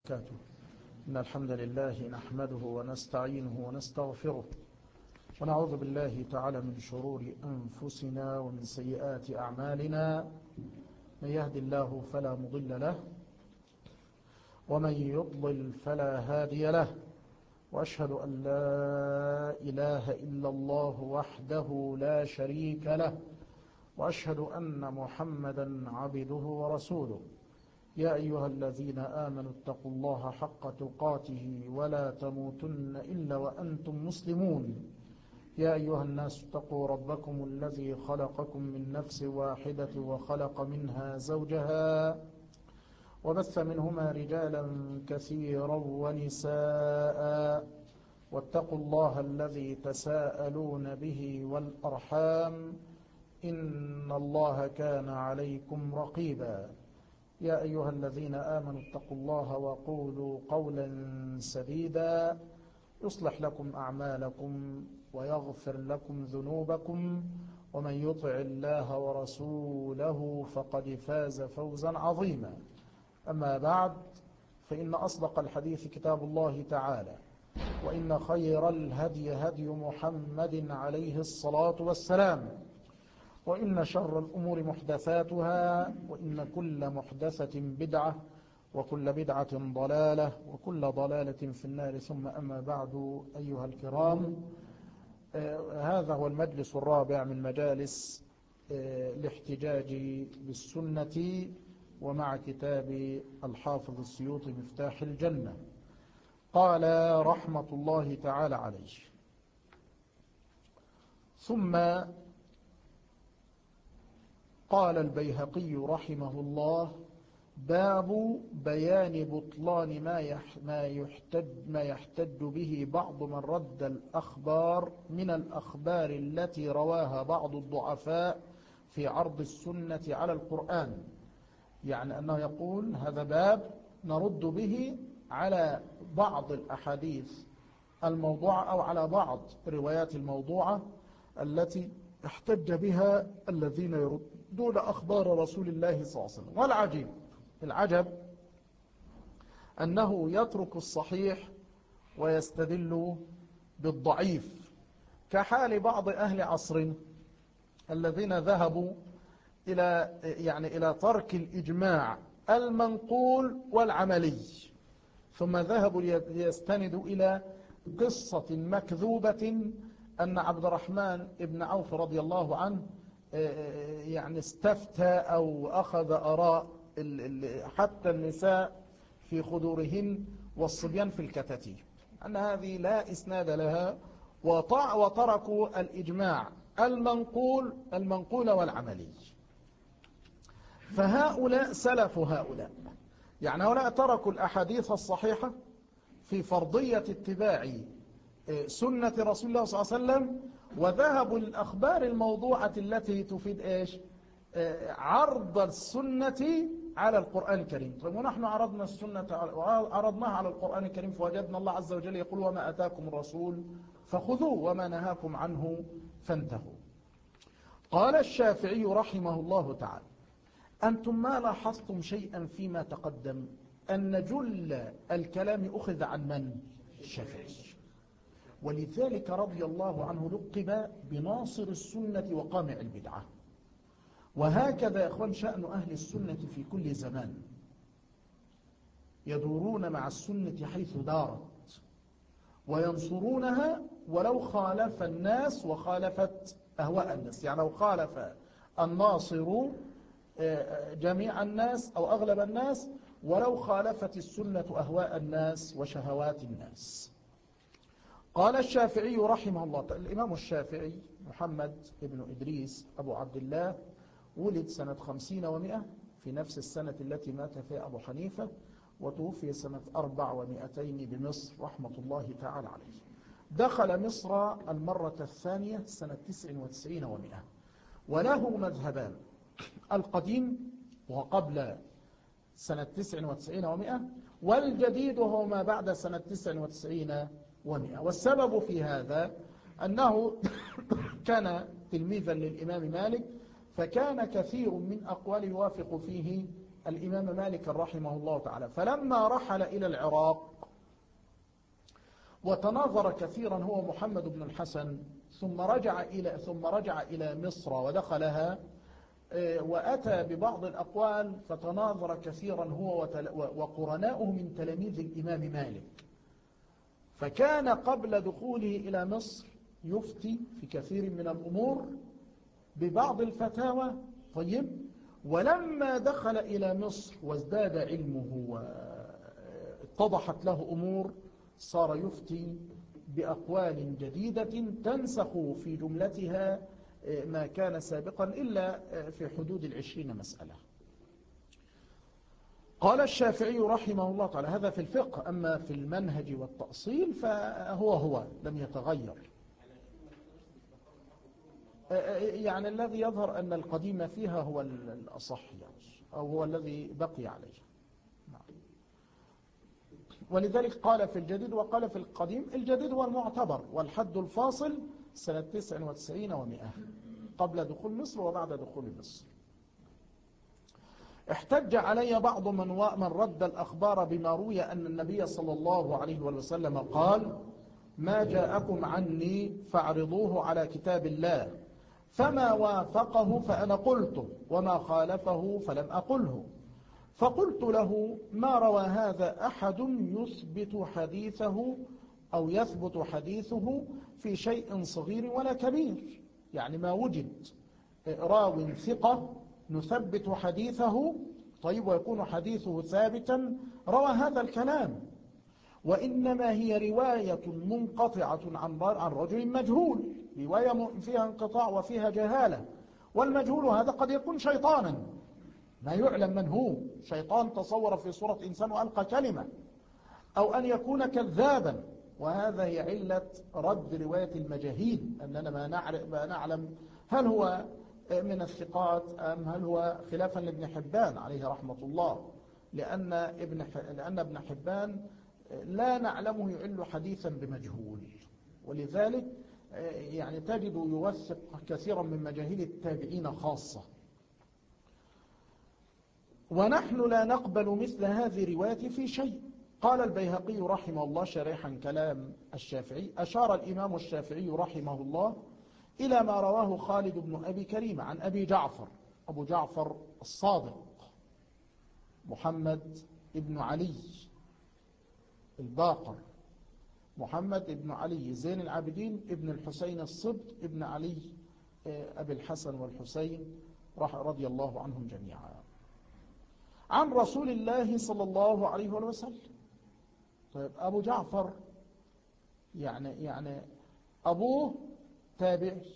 وبركاته. إن الحمد لله نحمده ونستعينه ونستغفره ونعوذ بالله تعالى من شرور أنفسنا ومن سيئات أعمالنا. من يهد الله فلا مضل له ومن يضلل فلا هادي له، وأشهد أن لا إله إلا الله وحده لا شريك له، وأشهد أن محمدا عبده ورسوله. يا أيها الذين آمنوا اتقوا الله حق تقاته ولا تموتن إلا وأنتم مسلمون. يا أيها الناس اتقوا ربكم الذي خلقكم من نفس واحدة وخلق منها زوجها وبث منهما رجالا كثيرا ونساء، واتقوا الله الذي تساءلون به والأرحام إن الله كان عليكم رقيبا. يا أيها الذين آمنوا اتقوا الله وقولوا قولا سديدا يصلح لكم أعمالكم ويغفر لكم ذنوبكم، ومن يطع الله ورسوله فقد فاز فوزا عظيما. أما بعد، فإن أصدق الحديث كتاب الله تعالى، وإن خير الهدي هدي محمد عليه الصلاة والسلام، وإن شر الأمور محدثاتها، وإن كل محدثة بدعة، وكل بدعة ضلالة، وكل ضلالة في النار. ثم أما بعد، أيها الكرام، هذا هو المجلس الرابع من مجالس الاحتجاج بالسنة ومع كتاب الحافظ السيوطي مفتاح الجنة. قال رحمة الله تعالى عليه: ثم قال البيهقي رحمه الله: باب بيان بطلان ما يحتج به بعض من رد الأخبار من الأخبار التي رواها بعض الضعفاء في عرض السنة على القرآن. يعني أنه يقول هذا باب نرد به على بعض الأحاديث الموضوعة أو على بعض الروايات الموضوعة التي احتج بها الذين يردون أخبار رسول الله صلى الله عليه وسلم. والعجيب العجب أنه يترك الصحيح ويستدل بالضعيف، كحال بعض أهل عصر الذين ذهبوا إلى ترك الإجماع المنقول والعملي، ثم ذهبوا ليستندوا إلى قصة مكذوبة أن عبد الرحمن ابن عوف رضي الله عنه استفتى أو أخذ آراء حتى النساء في خدورهن والصبيان في الكتاتيب، أن هذه لا إسناد لها، وتركوا الإجماع المنقول والعملي. فهؤلاء سلف هؤلاء، يعني هؤلاء تركوا الأحاديث الصحيحة في فرضية اتباع سنة رسول الله صلى الله عليه وسلم، وذهبوا للأخبار الموضوعة التي تفيد عرض السنة على القرآن الكريم. طيب، ونحن عرضنا السنة عرضناها على القرآن الكريم، فوجدنا الله عز وجل يقول: وما أتاكم الرسول فخذوه وما نهاكم عنه فانتهوا. قال الشافعي رحمه الله تعالى: أنتم ما لاحظتم شيئا فيما تقدم أن جل الكلام أخذ عن من؟ الشافعي. ولذلك رضي الله عنه لقب بناصر السنة وقامع البدعة. وهكذا يا أخوان شأن أهل السنة في كل زمان، يدورون مع السنة حيث دارت وينصرونها ولو خالف الناس وخالفت أهواء الناس. يعني لو خالف الناصر جميع الناس أو أغلب الناس، ولو خالفت السنة أهواء الناس وشهوات الناس. قال الشافعي رحمه الله: الإمام الشافعي محمد بن إدريس أبو عبد الله ولد سنة 50 و100 في نفس السنة التي مات فيها أبو حنيفة، وتوفي سنة 400 بمصر رحمة الله تعالى عليه. دخل مصر المرة الثانية سنة 99 و100، وله مذهبان: القديم وقبل سنة 99 و100، والجديد وهو ما بعد سنة 99 و100. والسبب في هذا أنه كان تلميذا للإمام مالك، فكان كثير من أقوال يوافق فيه الإمام مالك رحمه الله تعالى. فلما رحل إلى العراق وتناظر كثيرا هو محمد بن الحسن، ثم رجع إلى مصر ودخلها، وأتى ببعض الأقوال، فتناظر كثيرا هو وقرناؤه من تلاميذ الإمام مالك. فكان قبل دخوله إلى مصر يفتي في كثير من الأمور ببعض الفتاوى. طيب، ولما دخل إلى مصر وازداد علمه واتضحت له أمور، صار يفتي بأقوال جديدة تنسخ في جملتها ما كان سابقا إلا في حدود 20 مسألة. قال الشافعي رحمه الله تعالى هذا في الفقه، أما في المنهج والتأصيل فهو لم يتغير. يعني الذي يظهر أن القديم فيها هو الأصح، يعني أو هو الذي بقي عليه. ولذلك قال في الجديد وقال في القديم. الجديد هو المعتبر، والحد الفاصل سنة 99 و100 قبل دخول مصر وبعد دخول مصر. احتج علي بعض من رد الأخبار بما روي أن النبي صلى الله عليه وسلم قال: ما جاءكم عني فاعرضوه على كتاب الله، فما وافقه فأنا قلته، وما خالفه فلم أقله. فقلت له: ما روى هذا أحد يثبت حديثه في شيء صغير ولا كبير. يعني ما وجد راو ثقة نثبت حديثه، طيب، ويكون حديثه ثابتا، روى هذا الكلام. وإنما هي رواية منقطعة عن رجل مجهول، رواية فيها انقطاع وفيها جهالة. والمجهول هذا قد يكون شيطانا، ما يعلم من هو، شيطان تصور في صورة إنسان وألقى كلمة، أو أن يكون كذابا. وهذا هي علة رد رواية المجاهيل، أننا ما نعلم هل هو من الثقات أم هل هو خلافا لابن حبان عليه رحمة الله، لأن ابن حبان لا نعلمه يعل حديثا بمجهول. ولذلك يعني تجد يوثق كثيرا من مجاهيل التابعين خاصة. ونحن لا نقبل مثل هذه الرواية في شيء. قال البيهقي رحمه الله شارحا كلام الشافعي: أشار الإمام الشافعي رحمه الله إلى ما رواه خالد بن أبي كريم عن أبي جعفر، أبو جعفر الصادق محمد بن علي الباقر، محمد بن علي زين العابدين ابن الحسين الصبت ابن علي أبي الحسن والحسين رضي الله عنهم جميعا، عن رسول الله صلى الله عليه وسلم. طيب، أبو جعفر يعني أبوه تابعي،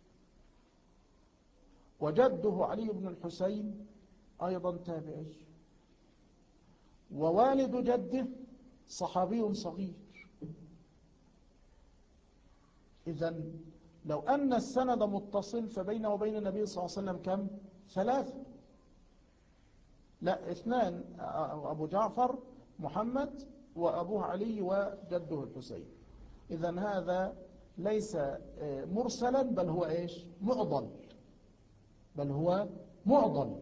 وجده علي بن الحسين أيضا تابعي، ووالد جده صحابي صغير. إذن لو أن السند متصل فبينه وبين النبي صلى الله عليه وسلم كم؟ 3، لا 2، أبو جعفر محمد وأبوه علي وجده الحسين. إذن هذا ليس مرسلا، بل هو إيش؟ معضل، بل هو معضل.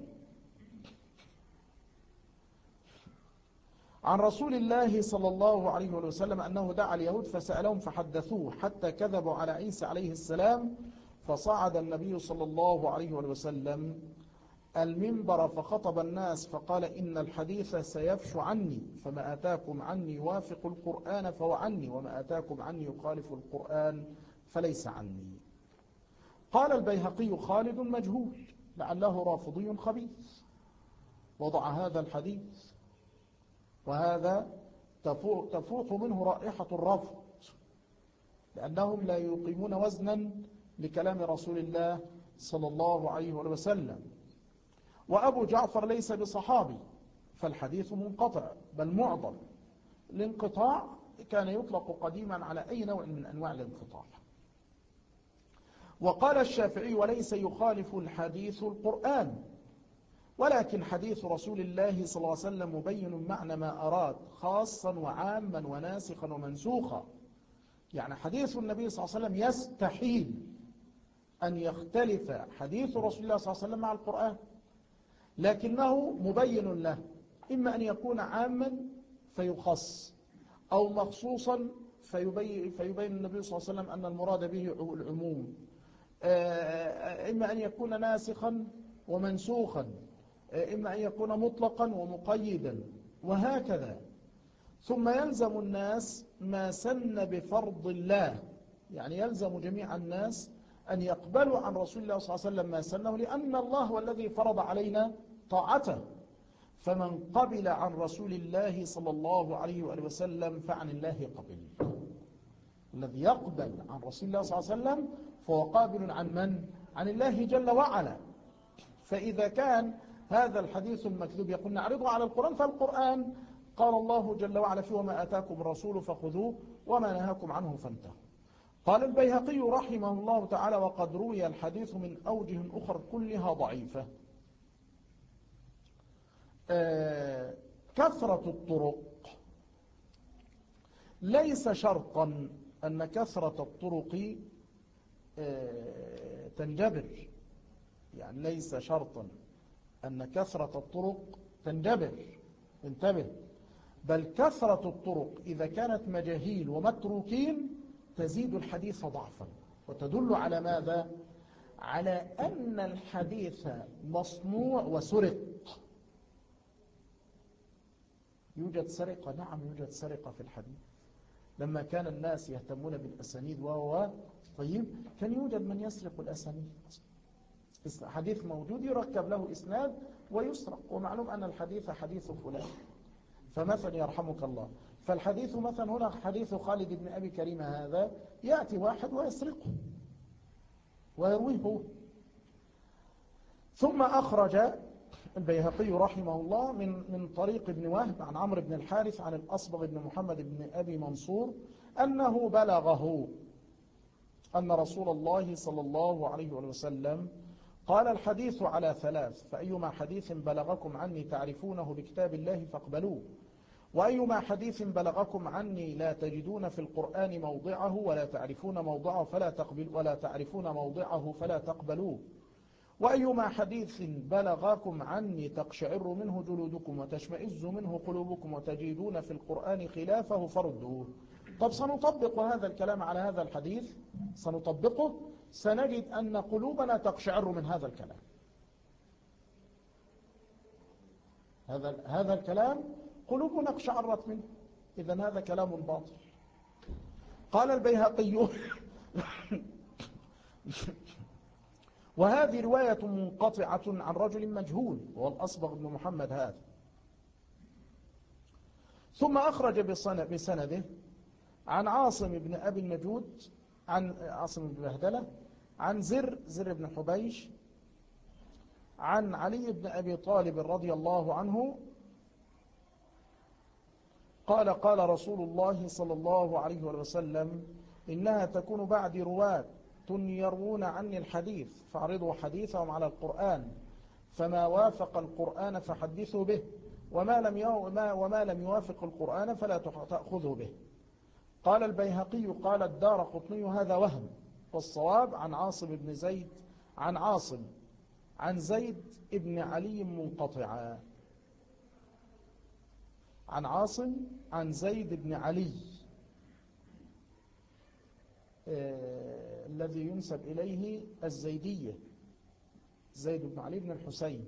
عن رسول الله صلى الله عليه وسلم أنه دعا اليهود فسألهم فحدثوه حتى كذبوا على عيسى عليه السلام، فصعد النبي صلى الله عليه وسلم المنبر فخطب الناس فقال: إن الحديث سيفش عني، فما أتاكم عني يوافق القرآن فهو عني، وما أتاكم عني يخالف القرآن فليس عني. قال البيهقي: خالد مجهول، لعله رافضي خبيث وضع هذا الحديث، وهذا تفوح منه رائحة الرفض، لأنهم لا يقيمون وزنا لكلام رسول الله صلى الله عليه وسلم. وأبو جعفر ليس بصحابي، فالحديث منقطع بل معضل. الانقطاع كان يطلق قديما على أي نوع من أنواع الانقطاع. وقال الشافعي: وليس يخالف الحديث القرآن، ولكن حديث رسول الله صلى الله عليه وسلم مبين معنى ما أراد، خاصا وعاما وناسخا ومنسوخا. يعني حديث النبي صلى الله عليه وسلم يستحيل أن يختلف حديث رسول الله صلى الله عليه وسلم مع القرآن، لكنه مبين له، إما أن يكون عاما فيخص، أو مخصوصا فيبين النبي صلى الله عليه وسلم أن المراد به العموم، إما أن يكون ناسخا ومنسوخا، إما أن يكون مطلقا ومقيدا، وهكذا. ثم يلزم الناس ما سن بفرض الله، يعني يلزم جميع الناس أن يقبلوا عن رسول الله صلى الله عليه وسلم ما سنه، لأن الله هو الذي فرض علينا طاعته. فمن قبل عن رسول الله صلى الله عليه وآله وسلم فعن الله قبل. الذي يقبل عن رسول الله صلى الله عليه وسلم فهو قابل عن من؟ عن الله جل وعلا. فإذا كان هذا الحديث المكذوب يقول نعرضه على القرآن، فالقرآن قال الله جل وعلا فيه وما آتاكم الرسول فخذوه وما نهاكم عنه فانتهوا. قال البيهقي رحمه الله تعالى وقد روي الحديث من أوجه أخرى كلها ضعيفة. كثرة الطرق ليس شرطا أن كثرة الطرق تنجبر، يعني ليس شرطا أن كثرة الطرق تنجبر، انتبه، بل كثرة الطرق إذا كانت مجاهيل ومتروكين تزيد الحديث ضعفا، وتدل على ماذا؟ على أن الحديث مصنوع وسرق. يوجد سرقة، نعم يوجد سرقة في الحديث. لما كان الناس يهتمون بالأسانيد طيب كان يوجد من يسرق الأسانيد. حديث موجود يركب له إسناد ويسرق، ومعلوم أن الحديث حديث فلان. فمثلا يرحمك الله، فالحديث مثلا هنا حديث خالد بن أبي كريمة هذا، يأتي واحد ويسرقه ويرويه هو. ثم أخرج البيهقي رحمه الله من طريق ابن وهب عن عمرو بن الحارث عن الأصبغ بن محمد بن أبي منصور أنه بلغه أن رسول الله صلى الله عليه وسلم قال الحديث على ثلاث، فأيما حديث بلغكم عني تعرفونه بكتاب الله فاقبلوه، وأيما حديث بلغكم عني لا تجدون في القرآن موضعه ولا تعرفون موضعه فلا تقبلوه، وأيما حديث بلغكم عني تقشعر منه جلودكم وتشمئز منه قلوبكم وتجدون في القرآن خلافه فردوه. طب سنطبق هذا الكلام على هذا الحديث، سنطبقه، سنجد أن قلوبنا تقشعر من هذا الكلام. هذا الكلام قلوبنا اقشعرت منه، إذن هذا كلام باطل. قال البيهقي وهذه رواية منقطعة عن رجل مجهول وهو الأصبغ بن محمد هذا. ثم أخرج بسنده عن عاصم بن أبي النجود عن عاصم بن بهدلة عن زر بن حبيش عن علي بن أبي طالب رضي الله عنه قال قال رسول الله صلى الله عليه وسلم إنها تكون بعد رواة يروون عني الحديث فاعرضوا حديثهم على القرآن، فما وافق القرآن فحدثوا به، وما لم يوافق القرآن فلا تأخذوا به. قال البيهقي قال الدارقطني هذا وهم، والصواب عن عاصم بن زيد عن زيد بن علي منقطعا، عن عاصم عن زيد بن علي الذي ينسب إليه الزيدية، زيد بن علي بن الحسين،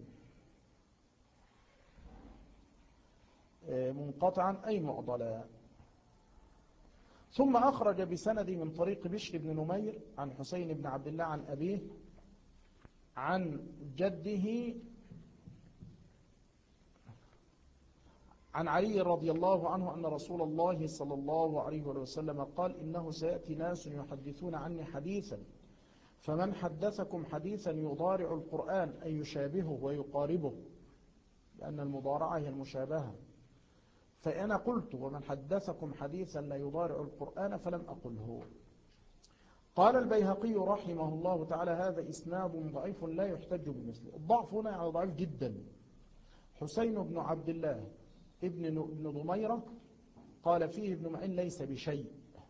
منقطعا أي معضلا. ثم أخرج بسند من طريق بشر بن نمير عن حسين بن عبد الله عن أبيه عن جده عن علي رضي الله عنه أن رسول الله صلى الله عليه وسلم قال إنه سيأتي ناس يحدثون عني حديثا، فمن حدثكم حديثا يضارع القرآن أي يشابهه ويقاربه، لأن المضارعة هي المشابهة، فأنا قلت ومن حدثكم حديثا لا يضارع القرآن فلم أقله. قال البيهقي رحمه الله تعالى هذا إسناد ضعيف لا يحتج بمثله. الضعف هنا يعني ضعيف جدا. حسين بن عبد الله ابن ضميرة قال فيه ابن معين ليس بشيء،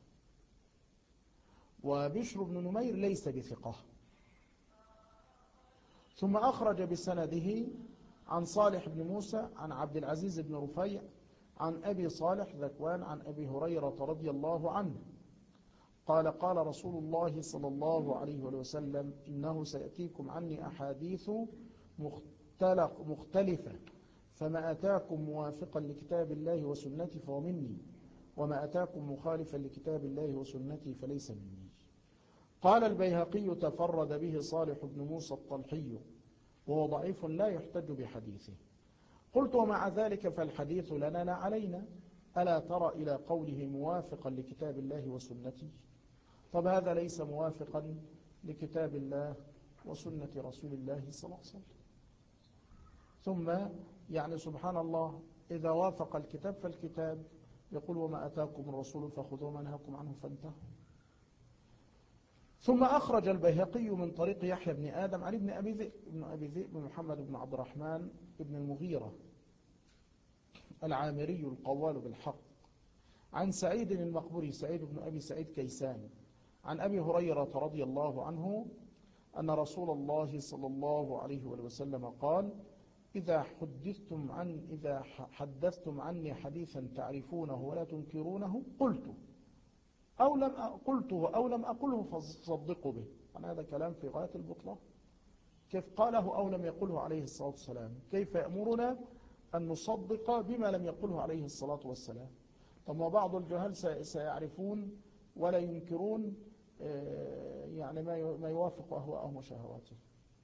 وبشر بن نمير ليس بثقة. ثم أخرج بسنده عن صالح بن موسى عن عبد العزيز بن رفيع عن أبي صالح ذكوان عن أبي هريرة رضي الله عنه قال قال رسول الله صلى الله عليه وسلم إنه سيأتيكم عني أحاديث مختلفة فما أتاكم موافقا لكتاب الله وسنتي فهو مني وما أتاكم مخالفا لكتاب الله وسنتي فليس مني. قال البيهقي تفرد به صالح بن موسى الطلحي وهو ضعيف لا يحتج بحديثه. قلت ومع ذلك فالحديث لنا لا علينا ألا ترى إلى قوله موافقا لكتاب الله وسنتي؟ طب هذا ليس موافقا لكتاب الله وسنة رسول الله صلى الله عليه وسلم. ثم يعني سبحان الله إذا وافق الكتاب فالكتاب يقول وما أتاكم الرسول فخذوا ما نهاكم عنه فانتهوا. ثم أخرج البيهقي من طريق يحيى بن آدم عن ابن أبي ذئب بن محمد بن عبد الرحمن بن المغيرة العامري القوال بالحق عن سعيد المقبوري سعيد بن أبي سعيد كيسان عن أبي هريرة رضي الله عنه أن رسول الله صلى الله عليه وسلم قال إذا حدثتم عني حديثا تعرفونه ولا تنكرونه قلته أو لم أقله فصدقوا به. يعني هذا كلام في غاية البطلان. كيف قاله أو لم يقله عليه الصلاة والسلام؟ كيف يأمرنا أن نصدق بما لم يقله عليه الصلاة والسلام؟ ثم بعض الجهال سيعرفون ولا ينكرون يعني ما يوافق أهواءهم وشهواته.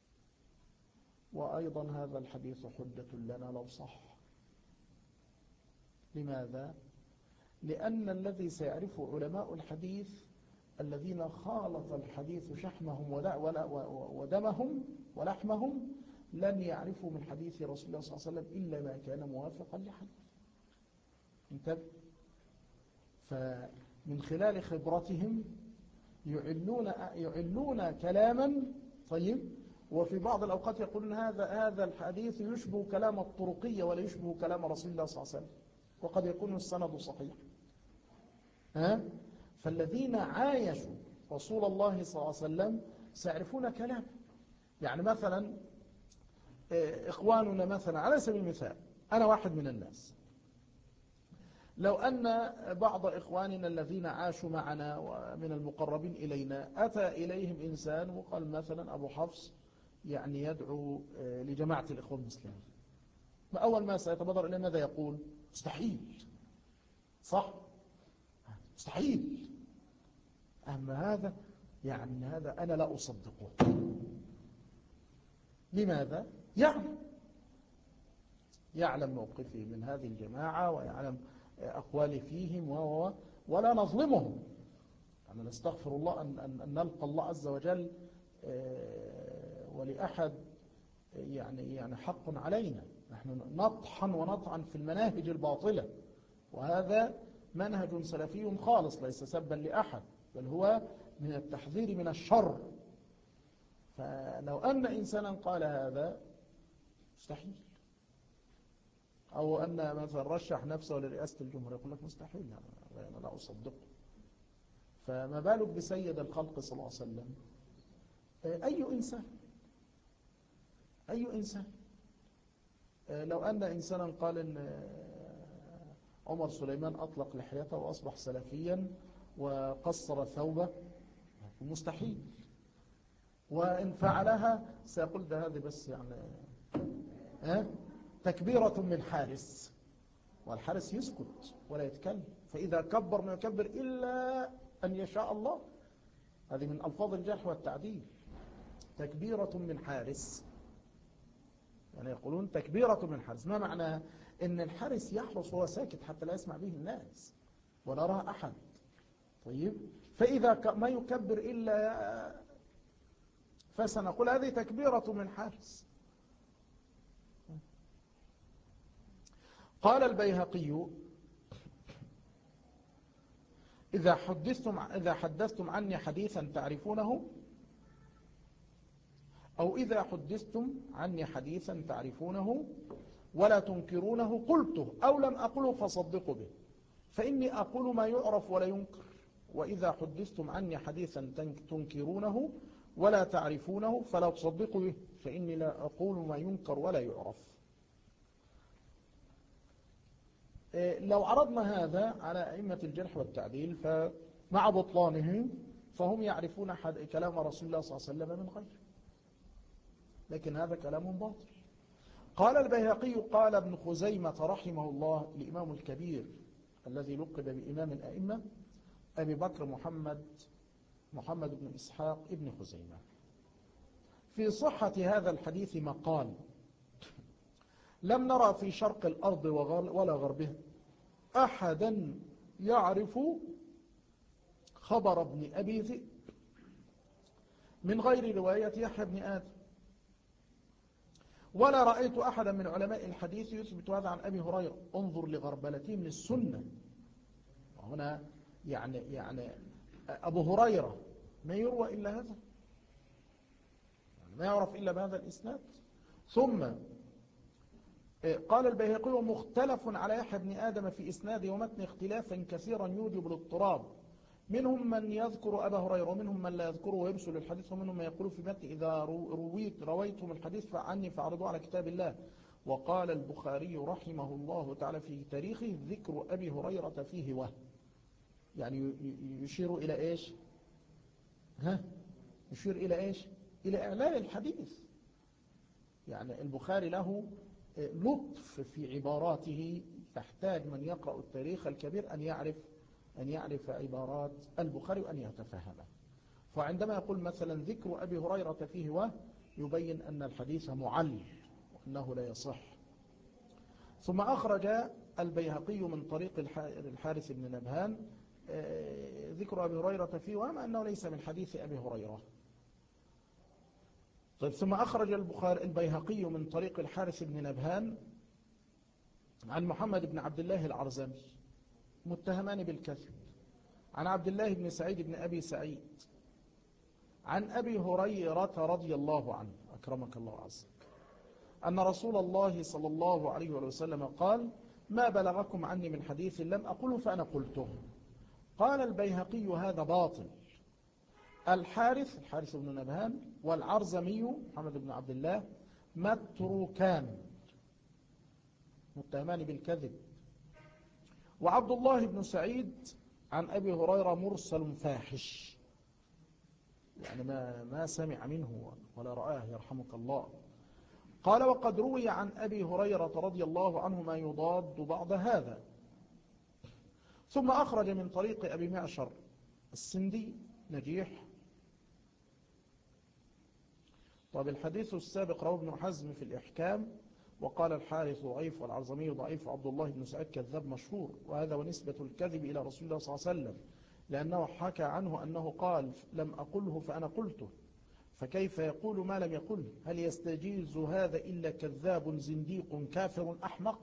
وأيضا هذا الحديث حجة لنا لو صح. لماذا؟ لأن الذي سيعرفه علماء الحديث الذين خالط الحديث شحمهم ودمهم ولحمهم لن يعرفوا من حديث رسول الله صلى الله عليه وسلم إلا ما كان موافقا لحديث. انتبه. فمن خلال خبرتهم يعلون كلاما طيب، وفي بعض الأوقات يقولون هذا الحديث يشبه كلام الطرقية ولا يشبه كلام رسول الله صلى الله عليه وسلم، وقد يكون السند صحيح. فالذين عايشوا رسول الله صلى الله عليه وسلم سيعرفون كلام. يعني مثلا إخواننا مثلا على سبيل المثال، أنا واحد من الناس، لو أن بعض إخواننا الذين عاشوا معنا ومن المقربين إلينا أتى إليهم إنسان وقال مثلا أبو حفص يعني يدعو لجماعة الإخوان المسلمين، أول ما سيتبادر إليه ماذا يقول؟ مستحيل. صح؟ مستحيل. أما هذا يعني هذا أنا لا أصدقه. لماذا؟ يعلم موقفي من هذه الجماعة ويعلم أقوالي فيهم ولا نظلمهم. يعني نستغفر الله أن نلقى الله عز وجل ولأحد يعني حق علينا. نحن نطحن ونطعن في المناهج الباطلة، وهذا منهج سلفي خالص ليس سبا لأحد، بل هو من التحذير من الشر. فلو أن إنسانا قال هذا مستحيل، أو أن مثلا رشح نفسه لرئاسة الجمهورية يقول لك مستحيل، أنا لا أصدقه. فما بالك بسيد الخلق صلى الله عليه وسلم؟ أي إنسان لو أن إنسانا قال إن عمر سليمان أطلق لحيته وأصبح سلفيا وقصر ثوبه، مستحيل. وإن فعلها سيقول ده هذه بس يعني تكبيرة من حارس، والحارس يسكت ولا يتكلم، فإذا كبر ما يكبر إلا أن يشاء الله. هذه من ألفاظ الجرح والتعديل، تكبيرة من حارس. يعني يقولون تكبيرة من حارس، ما معنى إن الحارس يحرس وهو ساكت حتى لا يسمع به الناس ولا يرى أحد. طيب، فإذا ما يكبر إلا فسنقول هذه تكبيرة من حارس. قال البيهقي إذا حدثتم عني حديثا تعرفونه، أو إذا حدثتم عني حديثا تعرفونه ولا تنكرونه قلته أو لم أقله فصدقوا به، فإني أقول ما يعرف ولا ينكر. وإذا حدثتم عني حديثا تنكرونه ولا تعرفونه فلا تصدقوا به، فإني لا أقول ما ينكر ولا يعرف. لو عرضنا هذا على أئمة الجرح والتعديل فمع بطلانه فهم يعرفون كلام رسول الله صلى الله عليه وسلم من غيره، لكن هذا كلام باطل. قال البيهقي قال ابن خزيمة رحمه الله الإمام الكبير الذي لقب بإمام الأئمة أبي بكر محمد بن إسحاق ابن خزيمة في صحة هذا الحديث مقال: لم نرى في شرق الأرض ولا غربها أحدا يعرف خبر ابن أبي ذئب من غير رواية يحيى بن آدم، ولا رأيت أحدا من علماء الحديث يثبت هذا عن أبي هريرة. انظر لغربلتهم للسنة. وهنا يعني أبو هريرة ما يروى إلا هذا، ما يعرف إلا بهذا الإسناد. ثم قال البيهقي: مختلف على يحيى بن آدم في إسناده ومتن اختلافا كثيرا يوجب الاضطراب، منهم من يذكر أبا هريرة ومنهم من لا يذكره ويرسل الحديث، ومنهم من يقول في متن: إذا رويتم الحديث فعني فاعرضوا على كتاب الله. وقال البخاري رحمه الله تعالى في تاريخه: ذكر أبي هريرة فيه وهم، يعني يشير إلى إيش؟ يشير إلى إيش؟ إلى إعلان الحديث. يعني البخاري له لطف في عباراته، يحتاج من يقرأ التاريخ الكبير أن يعرف عبارات البخاري وأن يتفهمها. فعندما يقول مثلا ذكر أبي هريرة فيه يبين أن الحديث معل وأنه لا يصح. ثم أخرج البيهقي من طريق الحارث بن نبهان ذكر أبي هريرة فيه مع أنه ليس من حديث أبي هريرة. طيب، ثم أخرج البيهقي من طريق الحارث بن نبهان عن محمد بن عبد الله العرزمي متهمان بالكذب، عن عبد الله بن سعيد بن أبي سعيد عن أبي هريرة رضي الله عنه أكرمك الله عز وجل أن رسول الله صلى الله عليه وسلم قال: ما بلغكم عني من حديث لم أقله فأنا قلته. قال البيهقي: هذا باطل. الحارث بن نبهان والعرزمي محمد بن عبد الله متروكان متهمان بالكذب، وعبد الله بن سعيد عن أبي هريرة مرسل فاحش، يعني ما سمع منه ولا رآه يرحمك الله. قال: وقد روي عن أبي هريرة رضي الله عنه ما يضاد بعض هذا. ثم أخرج من طريق أبي معشر السندي نجيح. طب الحديث السابق رواه ابن حزم في الإحكام، وقال الحارث ضعيف والعرزمي ضعيف وعبد الله بن سعيد كذاب مشهور، وهذا ونسبة الكذب إلى رسول الله صلى الله عليه وسلم، لأنه حكى عنه أنه قال: لم أقله فأنا قلته، فكيف يقول ما لم يقله؟ هل يستجيز هذا إلا كذاب زنديق كافر أحمق؟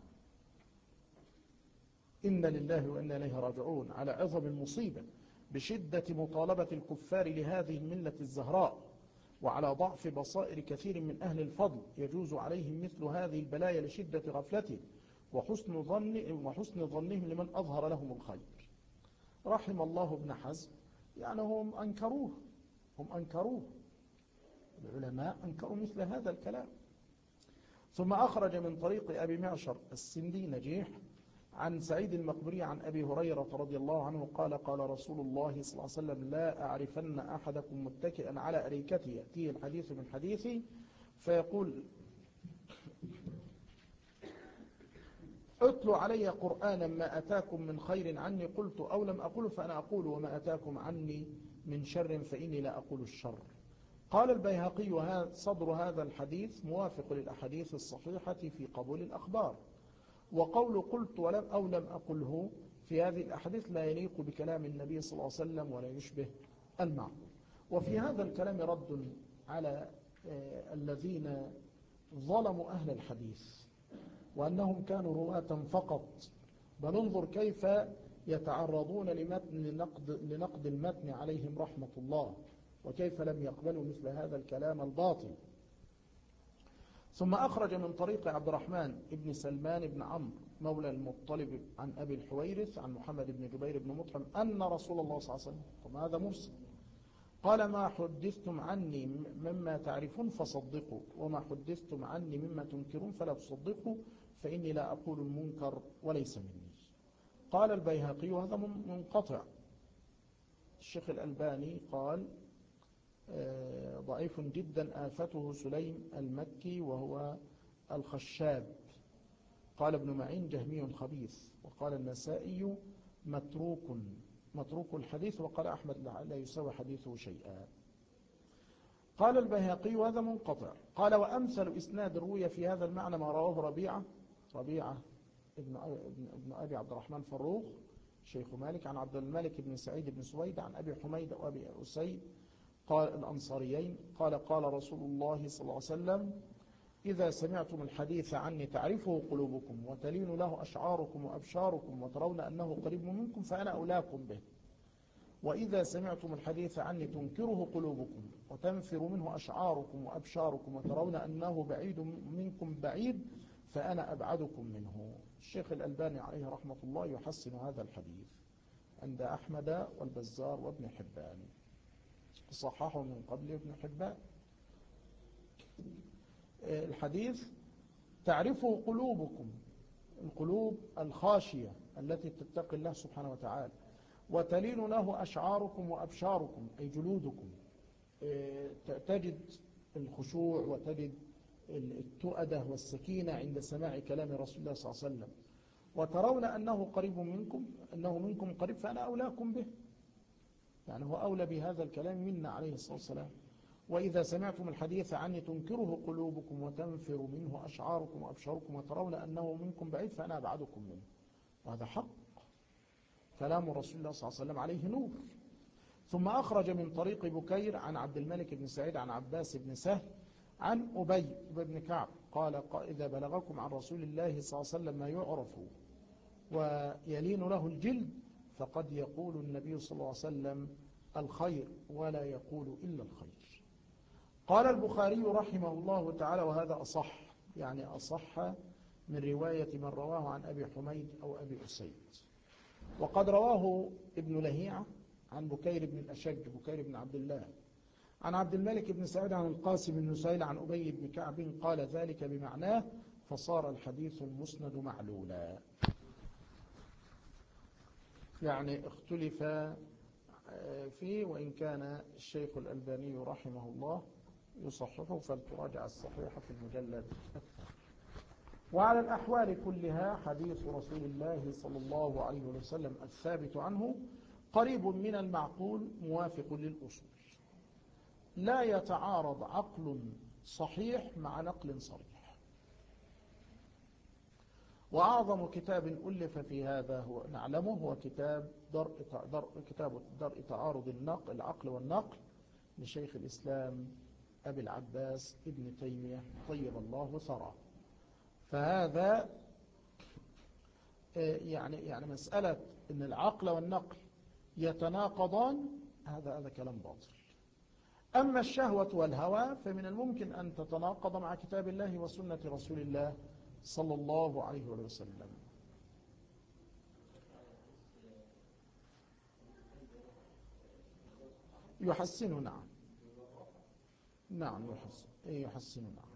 إن لله وإنا إليه راجعون. على عظم المصيبة بشدة مطالبة الكفار لهذه الملة الزهراء، وعلى ضعف بصائر كثير من أهل الفضل يجوز عليهم مثل هذه البلايا لشدة غفلته وحسن ظنهم لمن أظهر لهم الخير. رحم الله ابن حزم، يعني هم أنكروه العلماء أنكروا مثل هذا الكلام. ثم أخرج من طريق أبي معشر السندي نجيح عن سعيد المقبري عن أبي هريرة رضي الله عنه قال: قال رسول الله صلى الله عليه وسلم: لا أعرفن أحدكم متكئا على أريكته يأتيه الحديث من حديثي فيقول: اتلوا علي قرآنا ما أتاكم من خير عني قلت أو لم أقول فأنا أقول، وما أتاكم عني من شر فإني لا أقول الشر. قال البيهقي: صدر هذا الحديث موافق للأحاديث الصحيحة في قبول الأخبار، وقول قلت ولم أو لم أقله في هذه الأحاديث لا يليق بكلام النبي صلى الله عليه وسلم ولا يشبه المعقول. وفي هذا الكلام رد على الذين ظلموا أهل الحديث وأنهم كانوا رواة فقط، بل انظر كيف يتعرضون لنقد المتن عليهم رحمة الله، وكيف لم يقبلوا مثل هذا الكلام الباطل. ثم أخرج من طريق عبد الرحمن ابن سلمان بن عمرو مولى المطلب عن أبي الحويرث عن محمد بن جبير بن مطعم أن رسول الله صلى الله عليه وسلم، طب هذا مرسل، قال: ما حدثتم عني مما تعرفون فصدقوا، وما حدثتم عني مما تنكرون فلا تصدقوا، فإني لا أقول المنكر وليس مني. قال البيهقي وهذا منقطع. الشيخ الألباني قال ضعيف جدا آفته سليم المكي وهو الخشاب. قال ابن معين جهمي خبيث. وقال النسائي متروك الحديث. وقال أحمد لا يساوي حديثه شيئا. قال البيهقي وهذا منقطع. قال وأمثل إسناد روي في هذا المعنى ما رواه ربيعة ابن أبي عبد الرحمن فروخ شيخ مالك عن عبد الملك بن سعيد بن سويد عن أبي حميد وأبي أسيد قال الأنصاريين قال رسول الله صلى الله عليه وسلم إذا سمعتم الحديث عني تعرفه قلوبكم وتلين له أشعاركم وأبشاركم وترون أنه قريب منكم فأنا أولاكم به. وإذا سمعتم الحديث عني تنكره قلوبكم وتنفر منه أشعاركم وأبشاركم وترون أنه بعيد منكم بعيد فأنا أبعدكم منه. الشيخ الألباني عليه رحمة الله يحسن هذا الحديث عند أحمد والبزار وابن حبان، صححه من قبل ابن حبان. الحديث تعرفه قلوبكم، القلوب الخاشية التي تتقي الله سبحانه وتعالى، وتلين له أشعاركم وأبشاركم أي جلودكم، تجد الخشوع وتجد التؤدة والسكينة عند سماع كلام رسول الله صلى الله عليه وسلم، وترون أنه قريب منكم، أنه منكم قريب فأنا أولاكم به، يعني هو أولى بهذا الكلام منا عليه الصلاة والسلام. وإذا سمعتم الحديث عني تنكره قلوبكم وتنفر منه أشعاركم وأبشاركم وترون أنه منكم بعيد فأنا أبعدكم منه. وهذا حق، كلام رسول الله صلى الله عليه وسلم عليه نور. ثم أخرج من طريق بكير عن عبد الملك بن سعيد عن عباس بن سهل عن أبي بن كعب قال إذا بلغكم عن رسول الله صلى الله عليه وسلم ما يعرف ويلين له الجلد فقد يقول النبي صلى الله عليه وسلم الخير ولا يقول إلا الخير. قال البخاري رحمه الله تعالى وهذا أصح، يعني أصح من رواية من رواه عن أبي حميد أو أبي أسيد. وقد رواه ابن لهيعة عن بكير بن الأشج بكير بن عبد الله عن عبد الملك بن سعيد عن القاسم بن نسيل عن أبي بن كعب قال ذلك بمعناه فصار الحديث المسند معلولا. يعني اختلف فيه، وإن كان الشيخ الألباني رحمه الله يصححه فلتراجع الصحيح في المجلد الثاني. وعلى الأحوال كلها حديث رسول الله صلى الله عليه وسلم الثابت عنه قريب من المعقول موافق للأصول، لا يتعارض عقل صحيح مع نقل صريح. وأعظم كتاب ألف في هذا هو نعلمه هو كتاب درء تعارض العقل والنقل لشيخ الإسلام أبي العباس ابن تيمية طيب الله ثراه. فهذا يعني مسألة أن العقل والنقل يتناقضان هذا كلام باطل. أما الشهوة والهوى فمن الممكن أن تتناقض مع كتاب الله وسنة رسول الله صلى الله عليه وسلم. يحسن نعم يحسن نعم.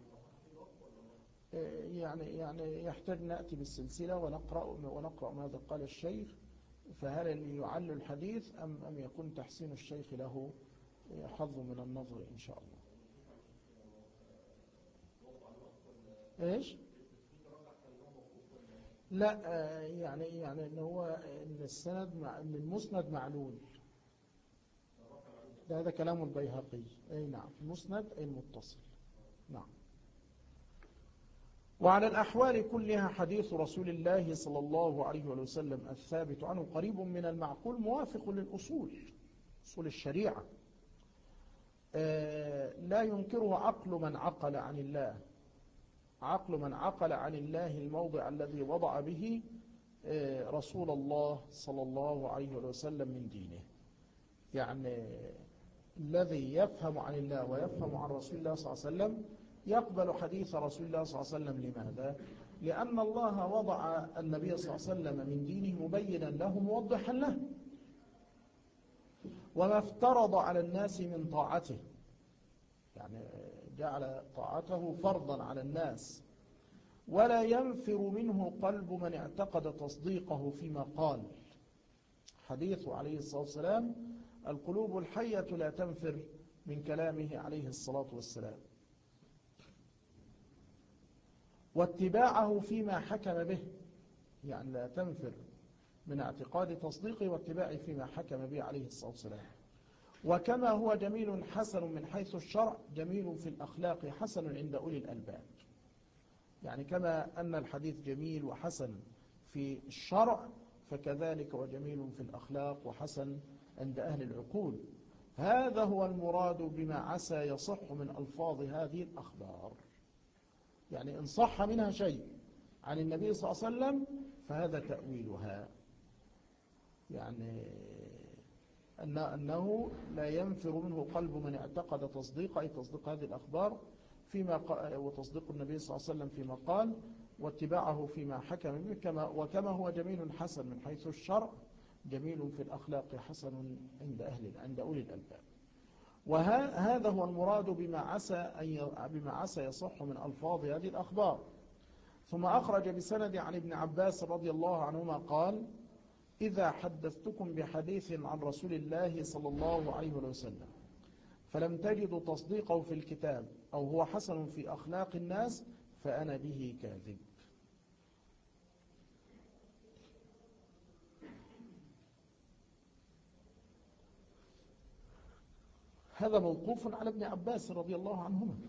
يعني يحتاج نأتي بالسلسلة ونقرأ ماذا قال الشيخ، فهل يعل الحديث أم يكون تحسين الشيخ له حظ من النظر إن شاء الله. إيش؟ لا يعني إن هو إن السند إن المسند معلول، هذا كلام البيهقي. أي نعم، المسند أي المتصل. نعم. وعلى الأحوال كلها حديث رسول الله صلى الله عليه وسلم الثابت عنه قريب من المعقول موافق للأصول، أصول الشريعة، لا ينكره عقل من عقل عن الله، عقل من عقل عن الله الموضع الذي وضع به رسول الله صلى الله عليه وسلم من دينه. يعني الذي يفهم عن الله ويفهم عن رسول الله صلى الله عليه وسلم يقبل حديث رسول الله صلى الله عليه وسلم. لماذا؟ لأن الله وضع النبي صلى الله عليه وسلم من دينه مبينا له موضحا له، وما افترض على الناس من طاعته، يعني جعل طاعته فرضا على الناس، ولا ينفر منه قلب من اعتقد تصديقه فيما قال. حديث عليه الصلاة والسلام: القلوب الحية لا تنفر من كلامه عليه الصلاة والسلام. واتباعه فيما حكم به، يعني لا تنفر من اعتقاد تصديقه واتباعه فيما حكم به عليه الصلاة والسلام. وكما هو جميل حسن من حيث الشرع، جميل في الأخلاق حسن عند أولي الألباب. يعني كما أن الحديث جميل وحسن في الشرع، فكذلك وجميل في الأخلاق وحسن عند أهل العقول. هذا هو المراد بما عسى يصح من ألفاظ هذه الأخبار. يعني إن صح منها شيء عن النبي صلى الله عليه وسلم فهذا تأويلها، يعني أنه لا ينفر منه قلب من اعتقد تصديق، أي تصديق هذه الأخبار وتصديق النبي صلى الله عليه وسلم فيما قال، واتباعه فيما حكم به، وكما هو جميل حسن من حيث الشرع، جميل في الأخلاق حسن عند أولي الألباب. وهذا هو المراد بما عسى يصح من ألفاظ هذه الأخبار. ثم أخرج بسند عن ابن عباس رضي الله عنهما قال: إذا حدثتكم بحديث عن رسول الله صلى الله عليه وسلم فلم تجدوا تصديقه في الكتاب أو هو حسن في أخلاق الناس فأنا به كاذب. هذا موقوف على ابن عباس رضي الله عنهما،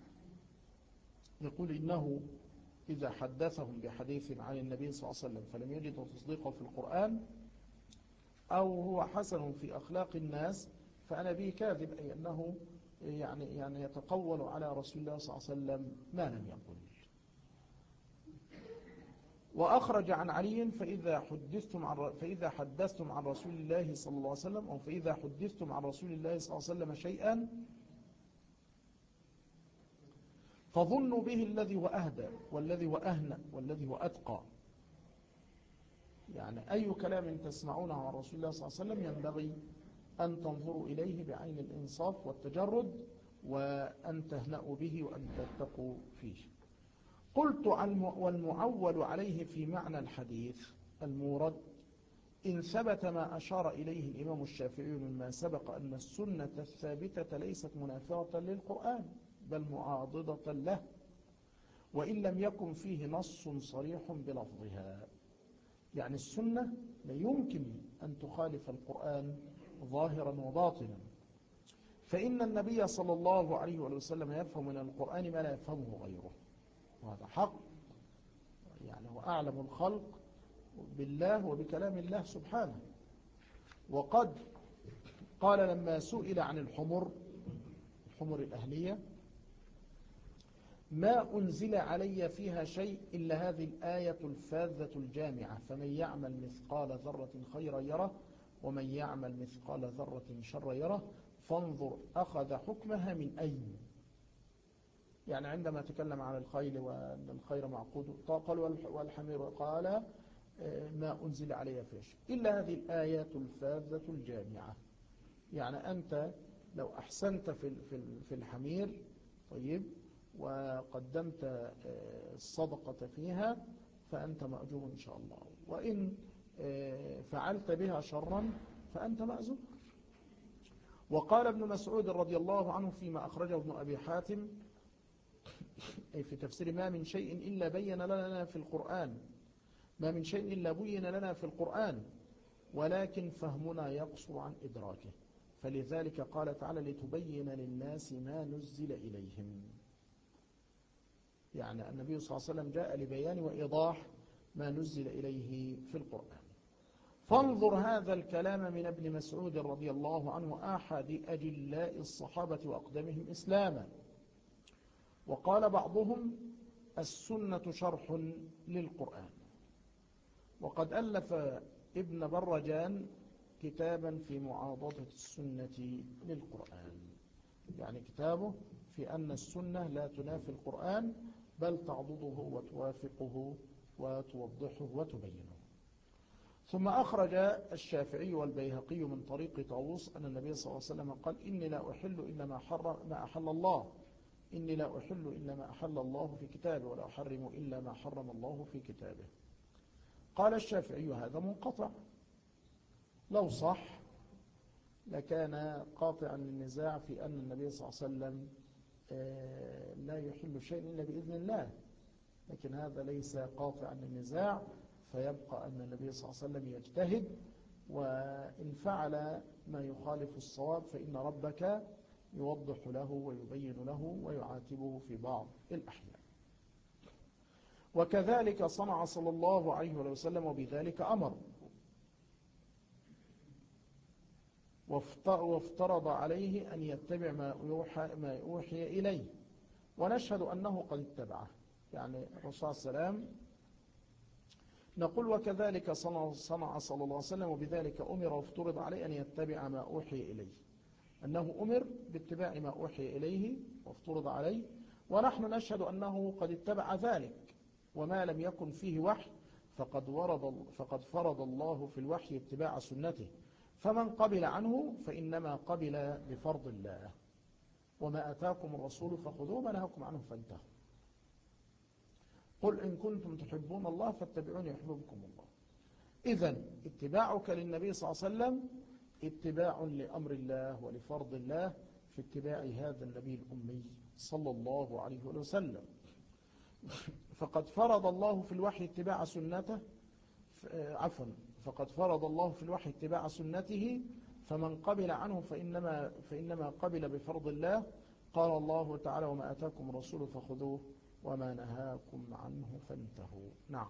يقول إنه إذا حدثهم بحديث عن النبي صلى الله عليه وسلم فلم يجدوا تصديقه في القرآن أو هو حسن في أخلاق الناس فأنا به كاذب، أي أنه يعني يتقول على رسول الله صلى الله عليه وسلم ما لم يقل. وأخرج عن علي: فإذا حدثتم عن رسول الله صلى الله عليه وسلم، أو فإذا حدثتم عن رسول الله صلى الله عليه وسلم شيئا فظنوا به الذي هو أهدى والذي هو أهنأ والذي هو أتقى. يعني أي كلام تسمعونه عن رسول الله صلى الله عليه وسلم ينبغي أن تنظروا إليه بعين الإنصاف والتجرد، وأن تهنأوا به وأن تتقوا فيه. قلت: والمعول عليه في معنى الحديث المورد إن ثبت ما أشار إليه الإمام الشافعي مما سبق أن السنة الثابتة ليست منافرة للقرآن بل معاضدة له، وإن لم يكن فيه نص صريح بلفظها. يعني السنة لا يمكن أن تخالف القرآن ظاهرا وباطنا، فإن النبي صلى الله عليه وسلم يفهم من القرآن ما لا يفهمه غيره، وهذا حق. يعني هو أعلم الخلق بالله وبكلام الله سبحانه. وقد قال لما سئل عن الحمر الأهلية: ما أنزل علي فيها شيء إلا هذه الآية الفاذة الجامعة، فمن يعمل مثقال ذرة خيرا يره ومن يعمل مثقال ذرة شرا يره، فانظر أخذ حكمها من أين. يعني عندما تكلم عن الخيل وأن الخير معقود قال والحمير، قال ما أنزل علي فيها شيء إلا هذه الآية الفاذة الجامعة. يعني أنت لو أحسنت في الحمير طيب وقدمت الصدقة فيها فأنت مأجور إن شاء الله، وإن فعلت بها شرا فأنت مأزور. وقال ابن مسعود رضي الله عنه فيما أخرجه ابن أبي حاتم أي في تفسير: ما من شيء إلا بين لنا في القرآن، ما من شيء إلا بين لنا في القرآن ولكن فهمنا يقصر عن إدراكه، فلذلك قال تعالى: لتبين للناس ما نزل إليهم. يعني النبي صلى الله عليه وسلم جاء لبيان وإيضاح ما نزل إليه في القرآن. فانظر هذا الكلام من ابن مسعود رضي الله عنه أحد أجلاء الصحابة وأقدمهم إسلاما. وقال بعضهم: السنة شرح للقرآن. وقد ألف ابن برجان كتابا في معاضدة السنة للقرآن، يعني كتابه في أن السنة لا تنافي القرآن بل تعضده وتوافقه وتوضحه وتبينه. ثم أخرج الشافعي والبيهقي من طريق طاووس أن النبي صلى الله عليه وسلم قال: إني لا أحل إلا ما أحل الله، إني لا أحل إلا ما أحل الله في كتابه ولا أحرم إلا ما حرم الله في كتابه. قال الشافعي هذا منقطع، لو صح لكان قاطعا للنزاع في أن النبي صلى الله عليه وسلم لا يحل شيء إلا بإذن الله، لكن هذا ليس قاطعا للنزاع، فيبقى أن النبي صلى الله عليه وسلم يجتهد، وإن فعل ما يخالف الصواب فإن ربك يوضح له ويبين له ويعاتبه في بعض الأحيان. وكذلك صنع صلى الله عليه وسلم وبذلك أمر، وافترض عليه أن يتبع ما يوحي إليه، ونشهد أنه قد اتبعه. يعني الرسول صلى الله عليه وسلم نقول وكذلك صنع صلى الله عليه وسلم وبذلك أمر وافترض عليه أن يتبع ما أوحي إليه، أنه أمر باتباع ما أوحي إليه وافترض عليه، ونحن نشهد أنه قد اتبع ذلك، وما لم يكن فيه وحي فقد فرض الله في الوحي اتباع سنته، فمن قبل عنه فإنما قبل بفرض الله، وما أتاكم الرسول فخذوه ما نهاكم عنه فانتهوا. قل إن كنتم تحبون الله فاتبعوني يحببكم الله. إذن اتباعك للنبي صلى الله عليه وسلم اتباع لأمر الله ولفرض الله في اتباع هذا النبي الأمي صلى الله عليه وسلم. فقد فرض الله في الوحي اتباع سنته، فقد فرض الله في الوحي اتباع سنته، فمن قبل عنه فإنما قبل بفرض الله. قال الله تعالى وما أتاكم الرسول فخذوه وما نهاكم عنه فانتهوا. نعم.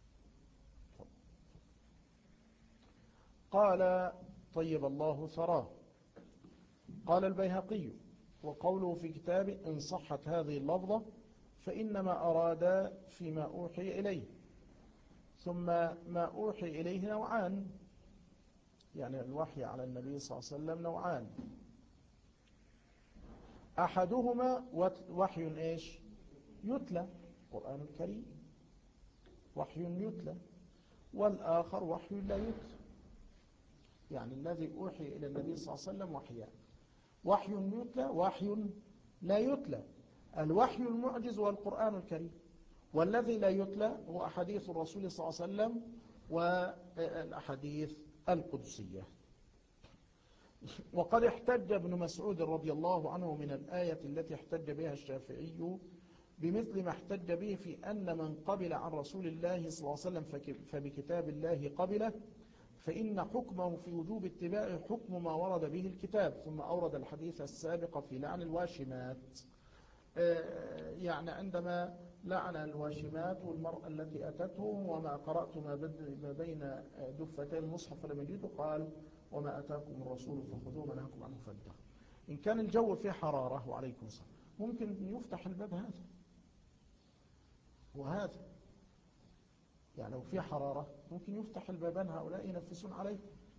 قال طيب الله ثراه. قال البيهقي وقوله في كتابه إن صحت هذه اللفظة فإنما أراد فيما أوحي إليه. ثم ما أوحي إليه نوعان، يعني الوحي على النبي صلى الله عليه وسلم نوعان، أحدهما وحي إيش يتلى، القرآن الكريم وحي يتلى، والآخر وحي لا يتلى. يعني الذي أوحي إلى النبي صلى الله عليه وسلم وحيان، وحي يتلى وحي لا يتلى. الوحي المعجز هو القرآن الكريم، والذي لا يتلى هو أحاديث الرسول صلى الله عليه وسلم والأحاديث القدسية. وقد احتج ابن مسعود رضي الله عنه من الآية التي احتج بها الشافعي بمثل ما احتج به في أن من قبل عن رسول الله صلى الله عليه وسلم فبكتاب الله قبله، فإن حكمه في وجوب اتباع حكم ما ورد به الكتاب. ثم أورد الحديث السابق في لعن الواشمات، يعني عندما لعن الواشمات والمرأة التي أتته وما قرأت ما بين دفتي المصحف لم يجده، قال وما أتاكم الرسول فخذوه ما نهاكم عنه فانتهوا. إن كان الجو فيه حرارة وعليكم السلام ممكن يفتح الباب هذا وهذا، يعني لو في حرارة ممكن يفتح البابان هؤلاء ينفسون عليه.